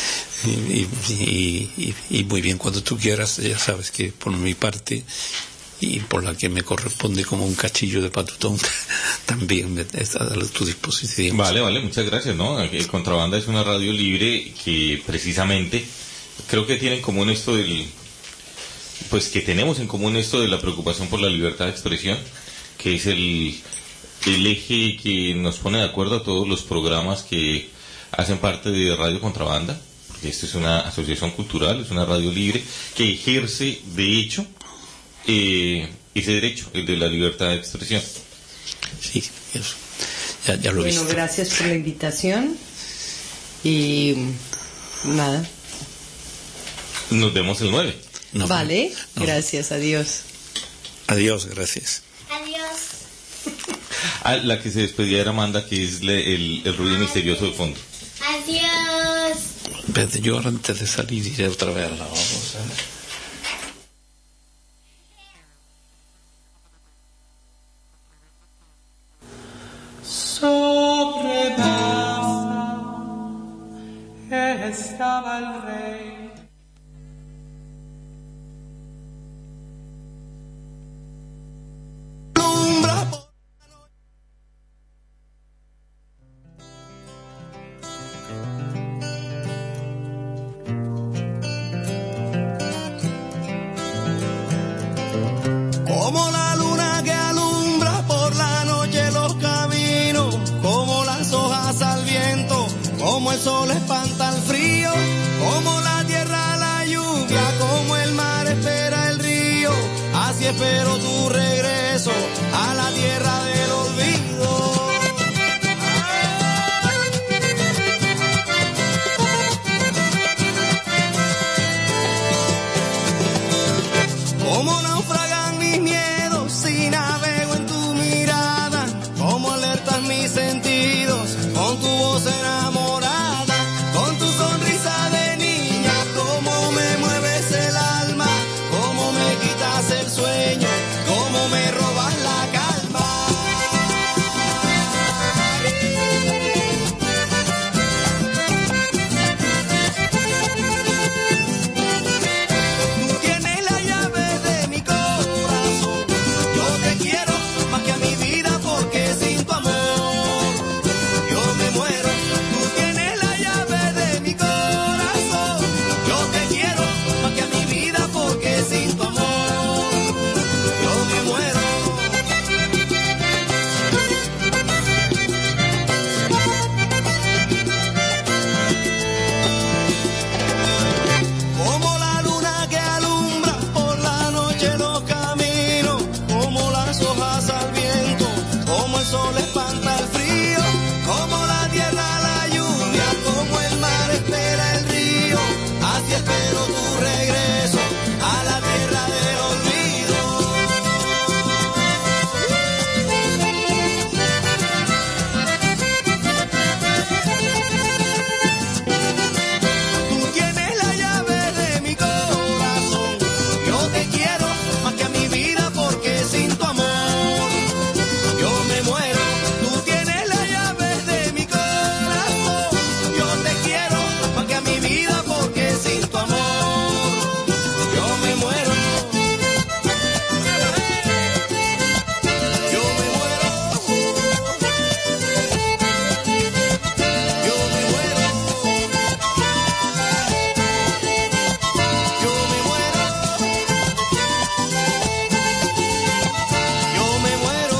Y muy bien, cuando tú quieras, ya sabes que por mi parte y por la que me corresponde como un cachillo de patutón, también está a tu disposición. Vale, muchas gracias, ¿no? Contrabanda es una radio libre que precisamente creo que tiene en común esto que tenemos en común esto de la preocupación por la libertad de expresión, que es el eje que nos pone de acuerdo a todos los programas que hacen parte de Radio Contrabanda. Esto es una asociación cultural, es una radio libre que ejerce, de hecho, ese derecho, el de la libertad de expresión. Sí, eso. Ya lo he visto. Bueno, gracias por la invitación y nada. Nos vemos el 9. Vale, gracias, adiós. Adiós, gracias. Adiós. La que se despedía era Amanda, que es el ruido misterioso de fondo. Adiós. Yo ahora antes de salir iré otra vez a la babosa. Sobre mesa estaba el rey. Como la luna que alumbra por la noche los caminos, como las hojas al viento, como el sol espanta el frío, como la tierra la lluvia, como el mar espera el río, así espero tu regreso a la tierra del olvido. Como naufragan mis miedos sueño, cómo me robas la calma. Tú tienes la llave de mi corazón, yo te quiero más que a mi vida porque sin tu amor yo me muero. Tú tienes la llave de mi corazón, yo te quiero más que a mi vida porque sin tu amor yo me muero. Como la luna que alumbra por la noche los caminos, como las hojas al viento, como el sol espanta el frío, como la tierra la lluvia, como el mar espera el río, así espero tu regreso a la tierra del olvido. Tú tienes la llave de mi corazón, yo te quiero más que a mi vida porque sin tu amor yo me muero. Tú tienes la llave de mi corazón, yo te quiero más que a mi vida porque sin tu amor yo me muero. Yo me muero. Yo me muero. Yo me muero. Yo me muero.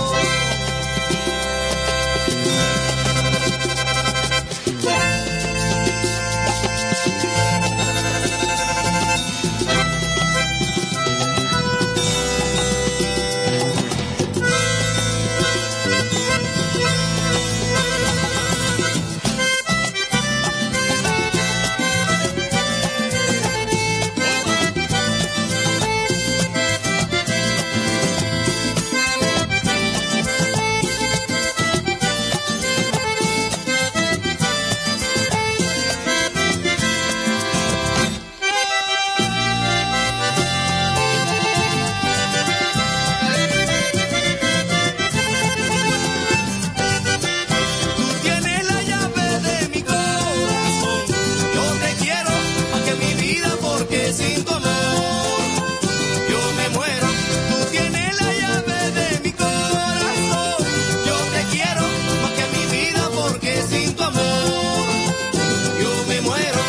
Tú tienes la llave de mi corazón, yo te quiero más que mi vida porque sin tu amor yo me muero. Tú tienes la llave de mi corazón, yo te quiero más que mi vida porque sin tu amor yo me muero.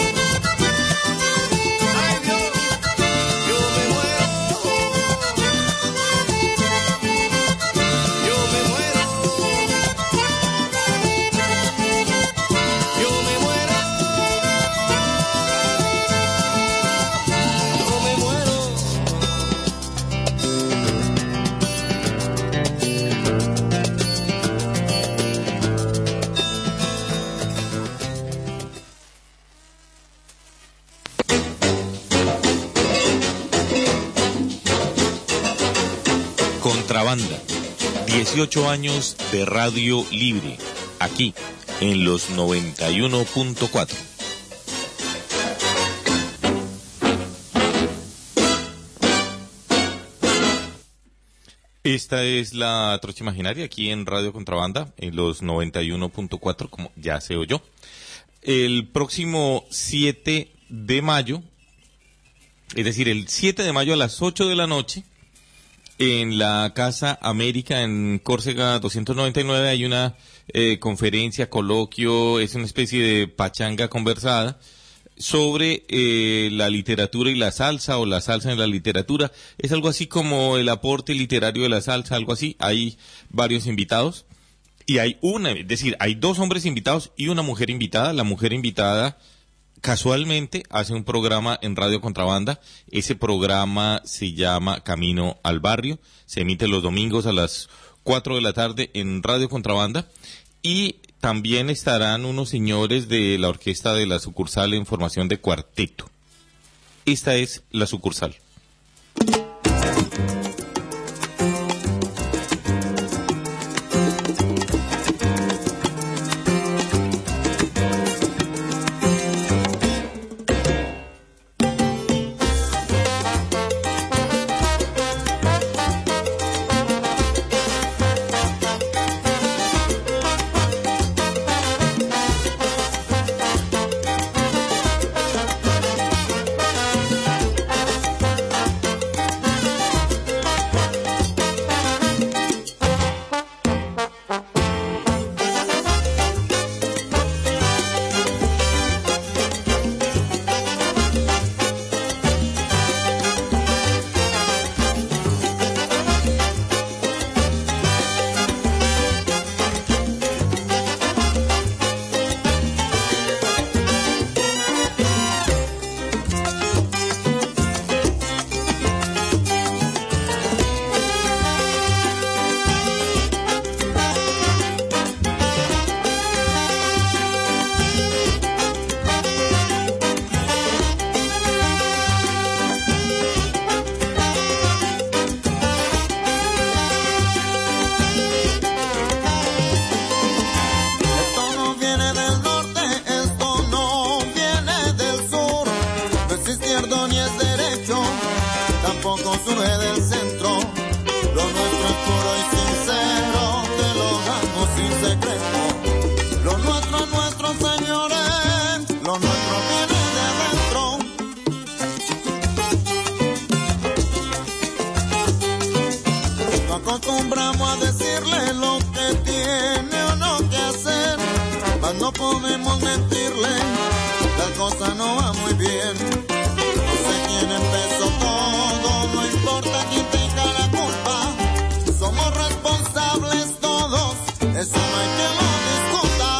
Ay Dios, yo me muero. Yo me muero. Yo me muero. Yo me muero. Contrabanda, 18 años de radio libre, aquí en los 91.4. Esta es la Trocha Imaginaria aquí en Radio Contrabanda, en los 91.4, como ya se oyó. El próximo 7 de mayo, es decir, el 7 de mayo a las 8 de la noche, en la Casa América en Córcega 299 hay una conferencia, coloquio, es una especie de pachanga conversada sobre la literatura y la salsa, o la salsa en la literatura. Es algo así como el aporte literario de la salsa, algo así. Hay varios invitados y hay hay dos hombres invitados y una mujer invitada. La mujer invitada casualmente hace un programa en Radio Contrabanda. Ese programa se llama Camino al Barrio. Se emite los domingos a las 4 de la tarde en Radio Contrabanda. Y también estarán unos señores de la orquesta de la sucursal en formación de cuarteto. Esta es la sucursal. acostumbramos a decirle lo que tiene o no que hacer, mas no podemos mentirle, la cosa no va muy bien. No sé quién empezó todo, no importa quién tenga la culpa, somos responsables todos, eso no hay que lo discuta.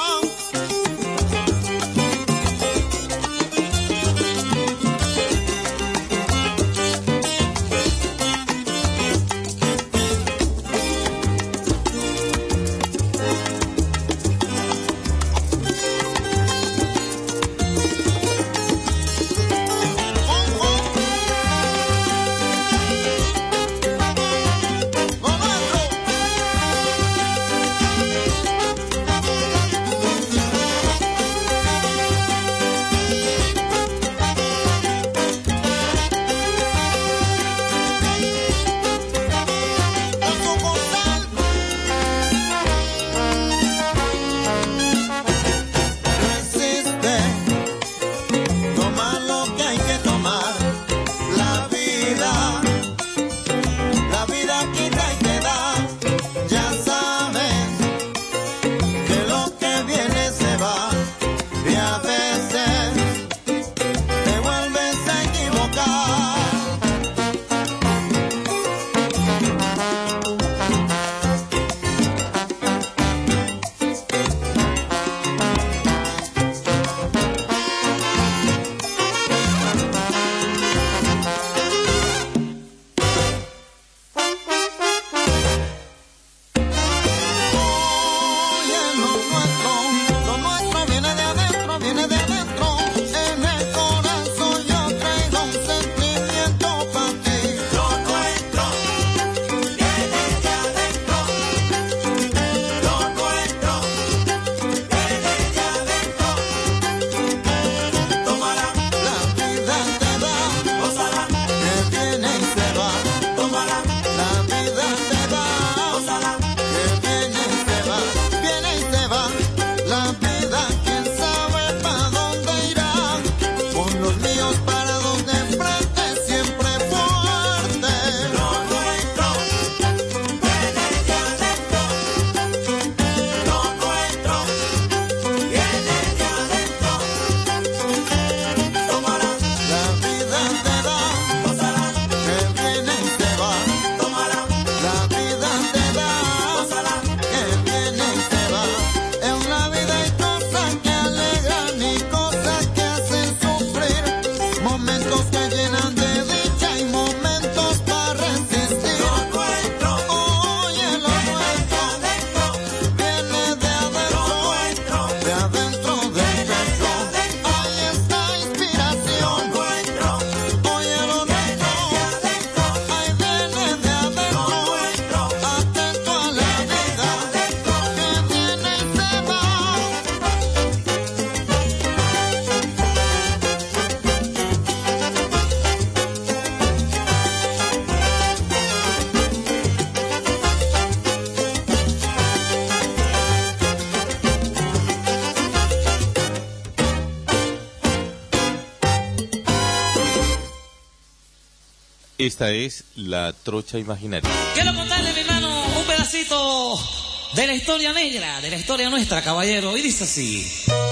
Esta es la trocha imaginaria. Quiero contarle, mi hermano, un pedacito de la historia negra, de la historia nuestra, caballero. Y dice así.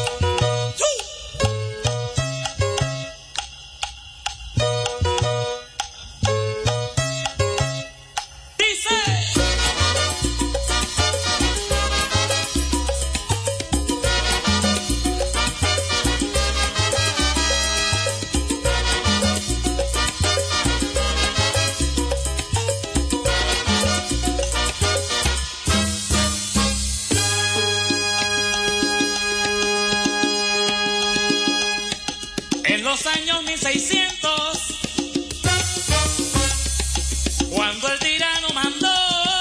En los años 1600, cuando el tirano mandó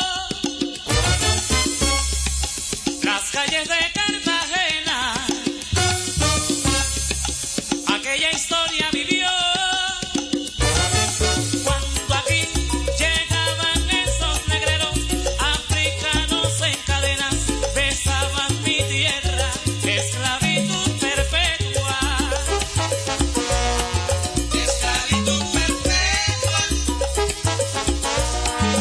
las calles de Cartagena, aquella historia vivió. Cuando aquí llegaban esos negreros africanos en cadenas, besaban mi tierra, esclavitud perpetua. Esclavitud perpetua.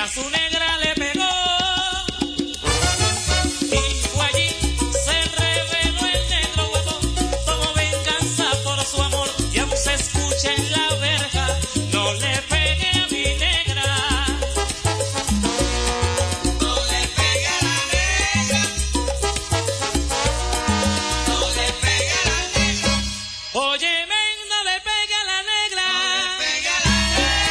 a su negra le pegó. Y fue allí, se reveló el negro huevón, como venganza por su amor. Y aún se escucha en la verja, no le pegue a mi negra. No le pegue a la negra. No le pegue a la negra. Óyeme, no le pegue a la negra. No le pegue a la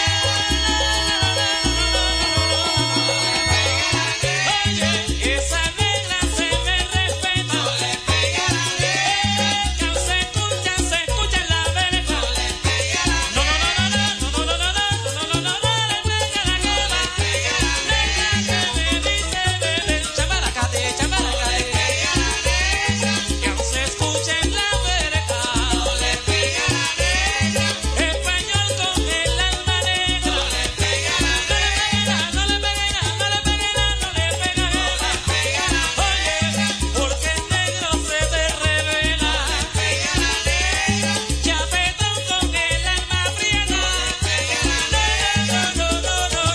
negra. Oye, esa negra se me respeta. No le pegue a la negra. Se escucha en la verja. No le pegue a la negra. No le pegue a la quema. Negra que me dice bebé. Chamaracate, chamaracate. No le pegue a la negra. Que aún se escucha en la verja. No le pegue a la negra. Español con el alma negra. No le pegue a la negra. No le pegue a la, no le pegue a la, no le pegue a la. Oye, porque el negro se te revela. No le pegue a la negra. Chapetón con el alma prieta. No le pegue a la negra. No le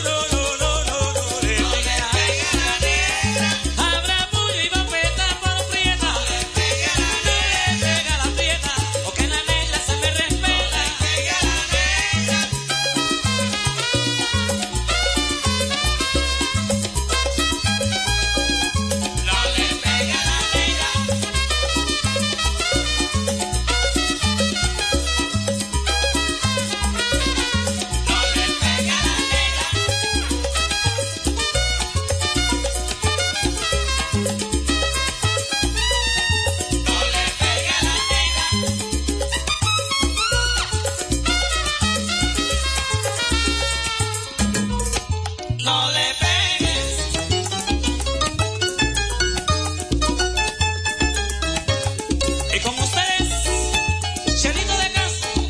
pegue a la negra. Habrá puño y bofeta por prieta. No le pegue a la negra. No le pega a la prieta, porque la negra se me respeta. No le pegue a la negra. No le pegue a la negra. No le pegue a la negra. No le pegues. Y con ustedes, Chelito de Castro.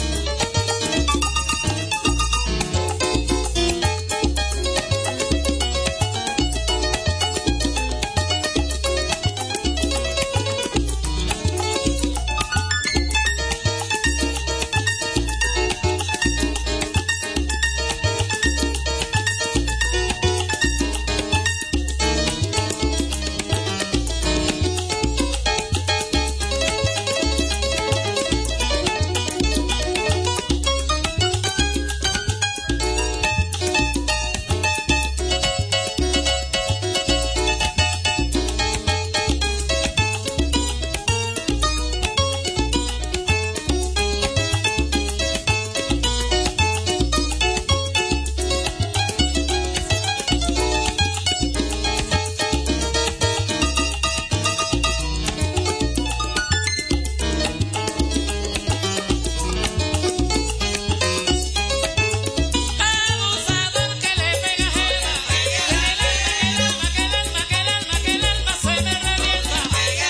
Abusador que le pega ajena. Que el alma se me revienta.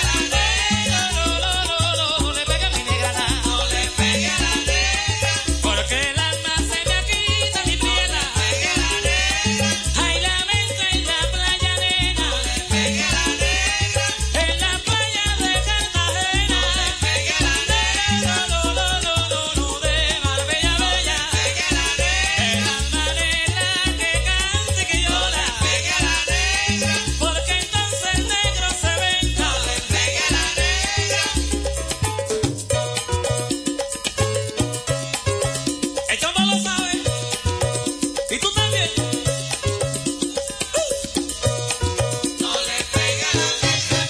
No le pega a mi negra nada. No le pegue a la negra. Porque el alma se me quita mi prieta. Ay, lamento en la playa nena. No le pegue a la negra. En la playa de Cartagena. No le pegue a la negra. De Marbella Bella. El alma negra que cante que llora. Porque entonces el negro se venga. No le pegue a la negra. El chombo lo sabe. Y tú también. No le pegue a la negra.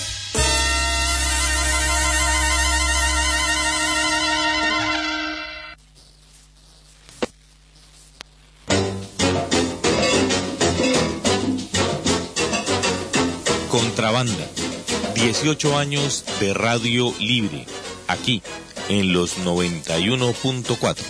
Contrabanda, 18 años de radio libre, aquí en los 91.4.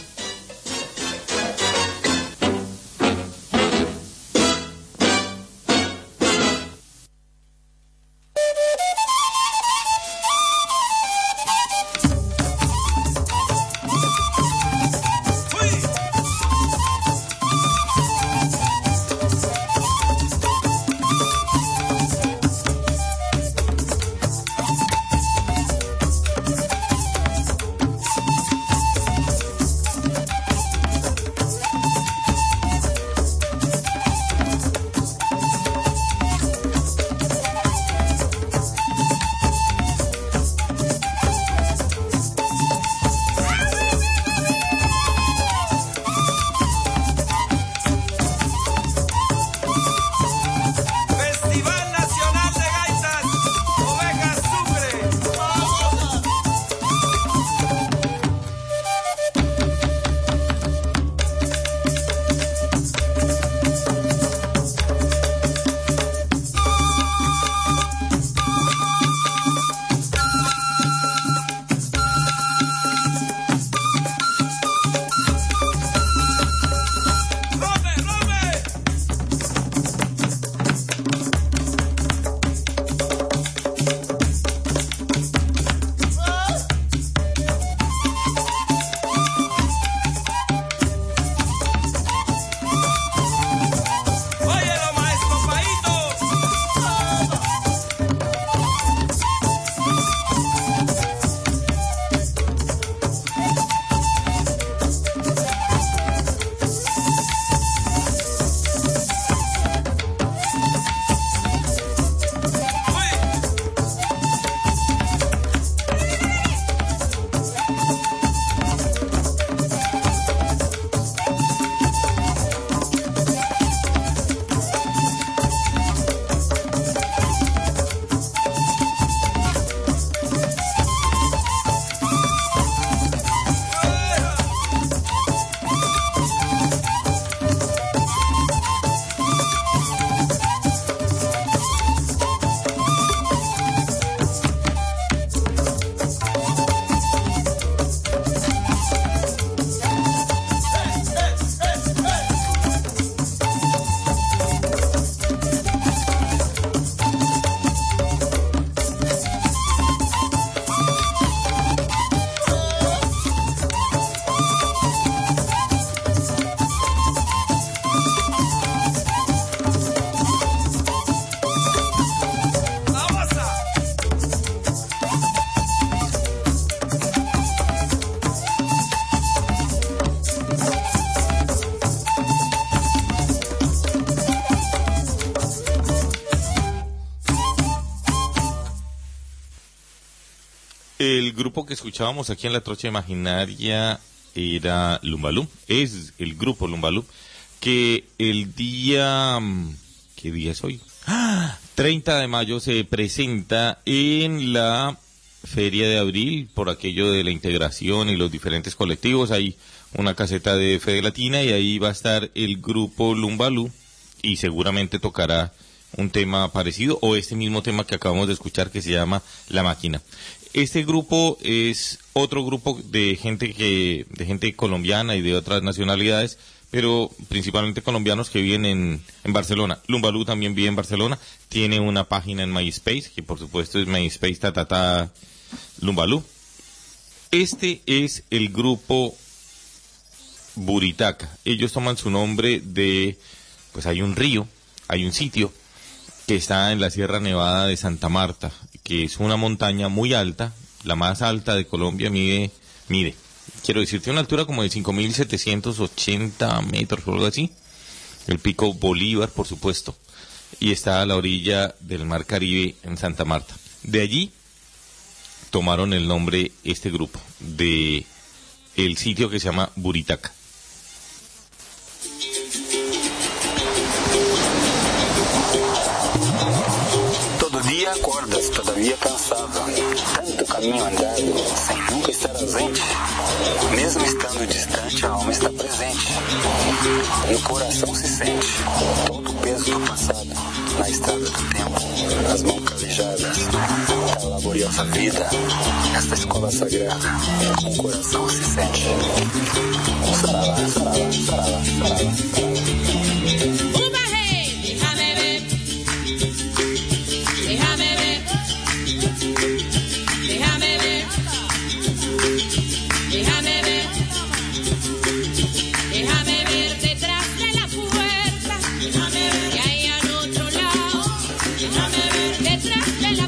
El grupo que escuchábamos aquí en la Trocha Imaginaria era Lumbalú, es el grupo Lumbalú, que el día... ¿Qué día es hoy? 30 de mayo se presenta en la Feria de Abril, por aquello de la integración y los diferentes colectivos. Hay una caseta de Fede Latina y ahí va a estar el grupo Lumbalú y seguramente tocará un tema parecido o este mismo tema que acabamos de escuchar que se llama La Máquina. Este grupo es otro grupo de gente colombiana y de otras nacionalidades, pero principalmente colombianos que viven en Barcelona. Lumbalú también vive en Barcelona, tiene una página en MySpace, que por supuesto es MySpace Lumbalú. Este es el grupo Buritaca. Ellos toman su nombre de, pues hay un río, hay un sitio que está en la Sierra Nevada de Santa Marta, que es una montaña muy alta, la más alta de Colombia, mide, quiero decir, tiene una altura como de 5.780 metros o algo así, el pico Bolívar, por supuesto, y está a la orilla del Mar Caribe en Santa Marta. De allí tomaron el nombre, este grupo, de el sitio que se llama Buritaca. Todo día acordas todavía cansado, tanto caminho andado, sem nunca estar ausente. Mesmo estando distante, a alma está presente. No coração se sente todo o peso do passado, na estrada do tempo, as mãos calejadas, da laboriosa vida, esta escola sagrada, com o coração se sente. Saralá, saralá, saralá, saralá, saralá.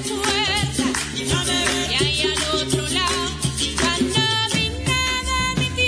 Cuando mi nada me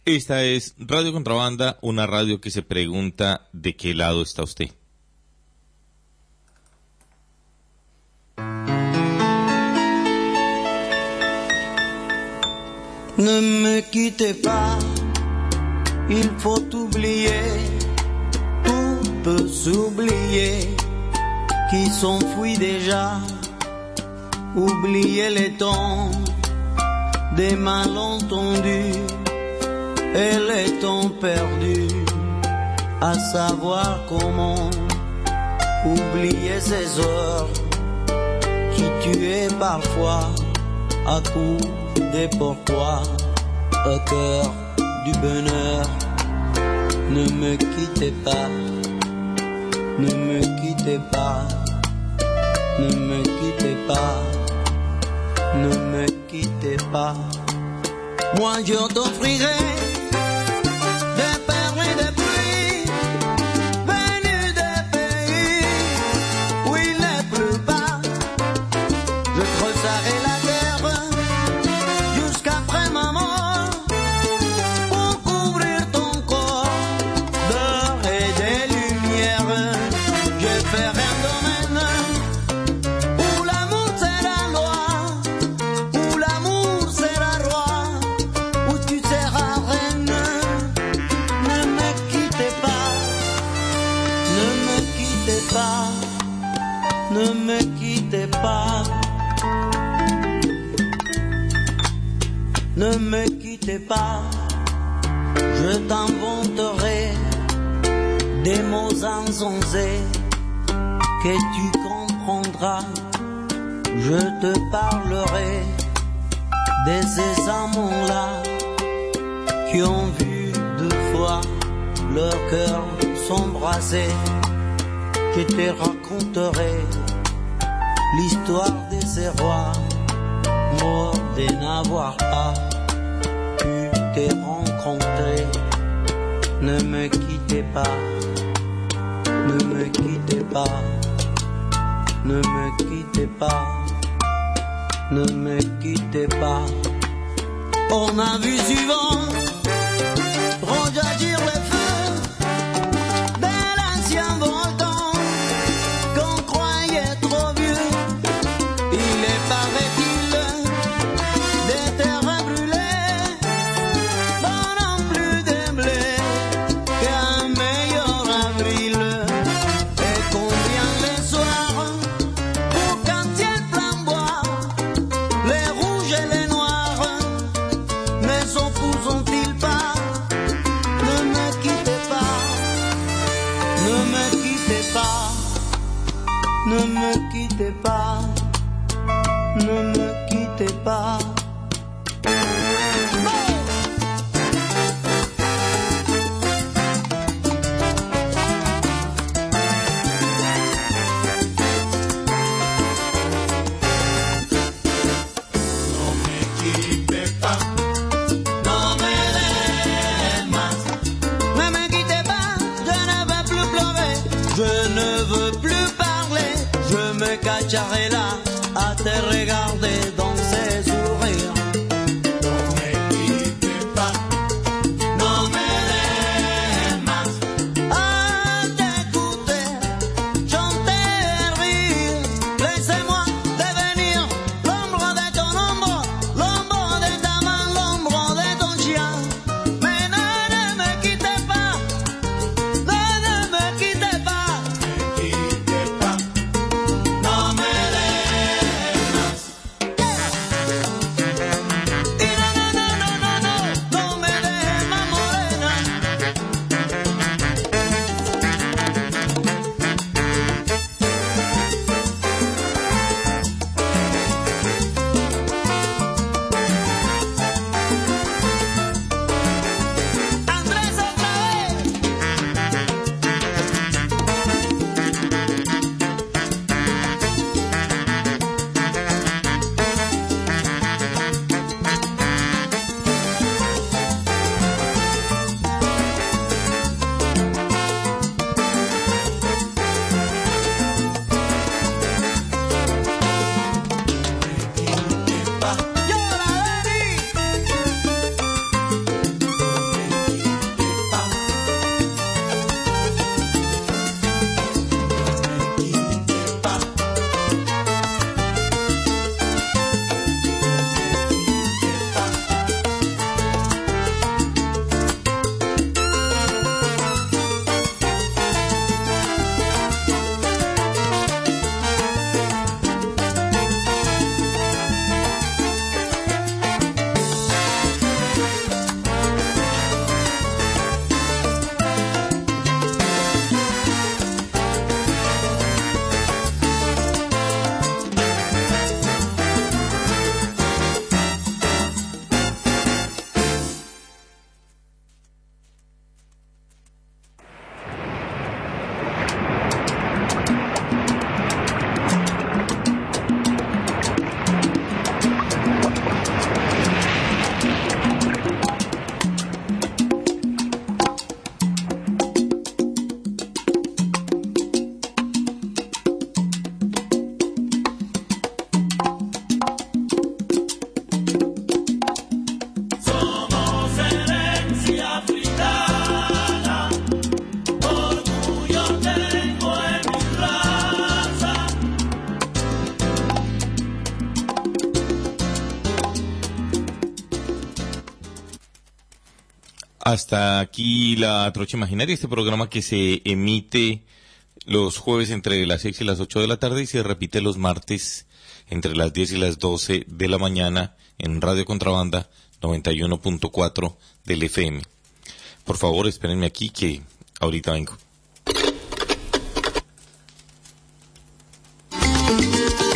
Esta es Radio Contrabanda, una radio que se pregunta de qué lado está usted. Ne me quittez pas, il faut oublier, tout peut s'oublier, qui s'enfuit déjà, oublier les temps des malentendus et les temps perdus, à savoir comment oublier ces heures qui tuaient parfois à coups des pourquoi au cœur du bonheur. Ne me quittez pas, ne me quittez pas, ne me quittez pas, ne me quittez pas. Moi je t'offrirai des perles et des pluies venues des pays où il n'est plus bas. Je creuserai la jusqu'après ma mort pour couvrir ton corps d'or et des lumières. Je ferai un domaine où l'amour sera loi, où l'amour sera roi, où tu seras reine. Ne me quittez pas, ne me quittez pas, ne me quittez pas. Ne me quittez pas, je t'inventerai des mots insensés que tu comprendras. Je te parlerai de ces amants-là qui ont vu deux fois leur cœur s'embrasser. Je te raconterai l'histoire de ces rois morts de n'avoir pas pu te rencontrer. Ne me quittez pas, ne me quittez pas, ne me quittez pas, ne me quittez pas. On a vu souvent rejaillir les feux de l'ancien volcan qu'on croyait trop vieux. Il est paraît-il des terres brûlées donnant plus de blé qu'un meilleur avril. Et combien les soirs pour quand il flamboie, les rouges et les noirs ne s'opposent-ils pas? Ne me quittez pas, ne me quittez pas, ne me quittez pas, ne me quittez pas. Cacherai là à te regarder dans ses sourires. Non me quittez pas, non me demas à t'écouter, chanter, rire. Laissez-moi devenir l'ombre de ton ombre, l'ombre de ta main, l'ombre de ton chien. Mais ne me quittez pas, ne me quittez pas, ne quittez pas. No me demas. Hasta aquí la Trocha Imaginaria, este programa que se emite los jueves entre las 6 y las 8 de la tarde y se repite los martes entre las 10 y las 12 de la mañana en Radio Contrabanda 91.4 del FM. Por favor, espérenme aquí que ahorita vengo.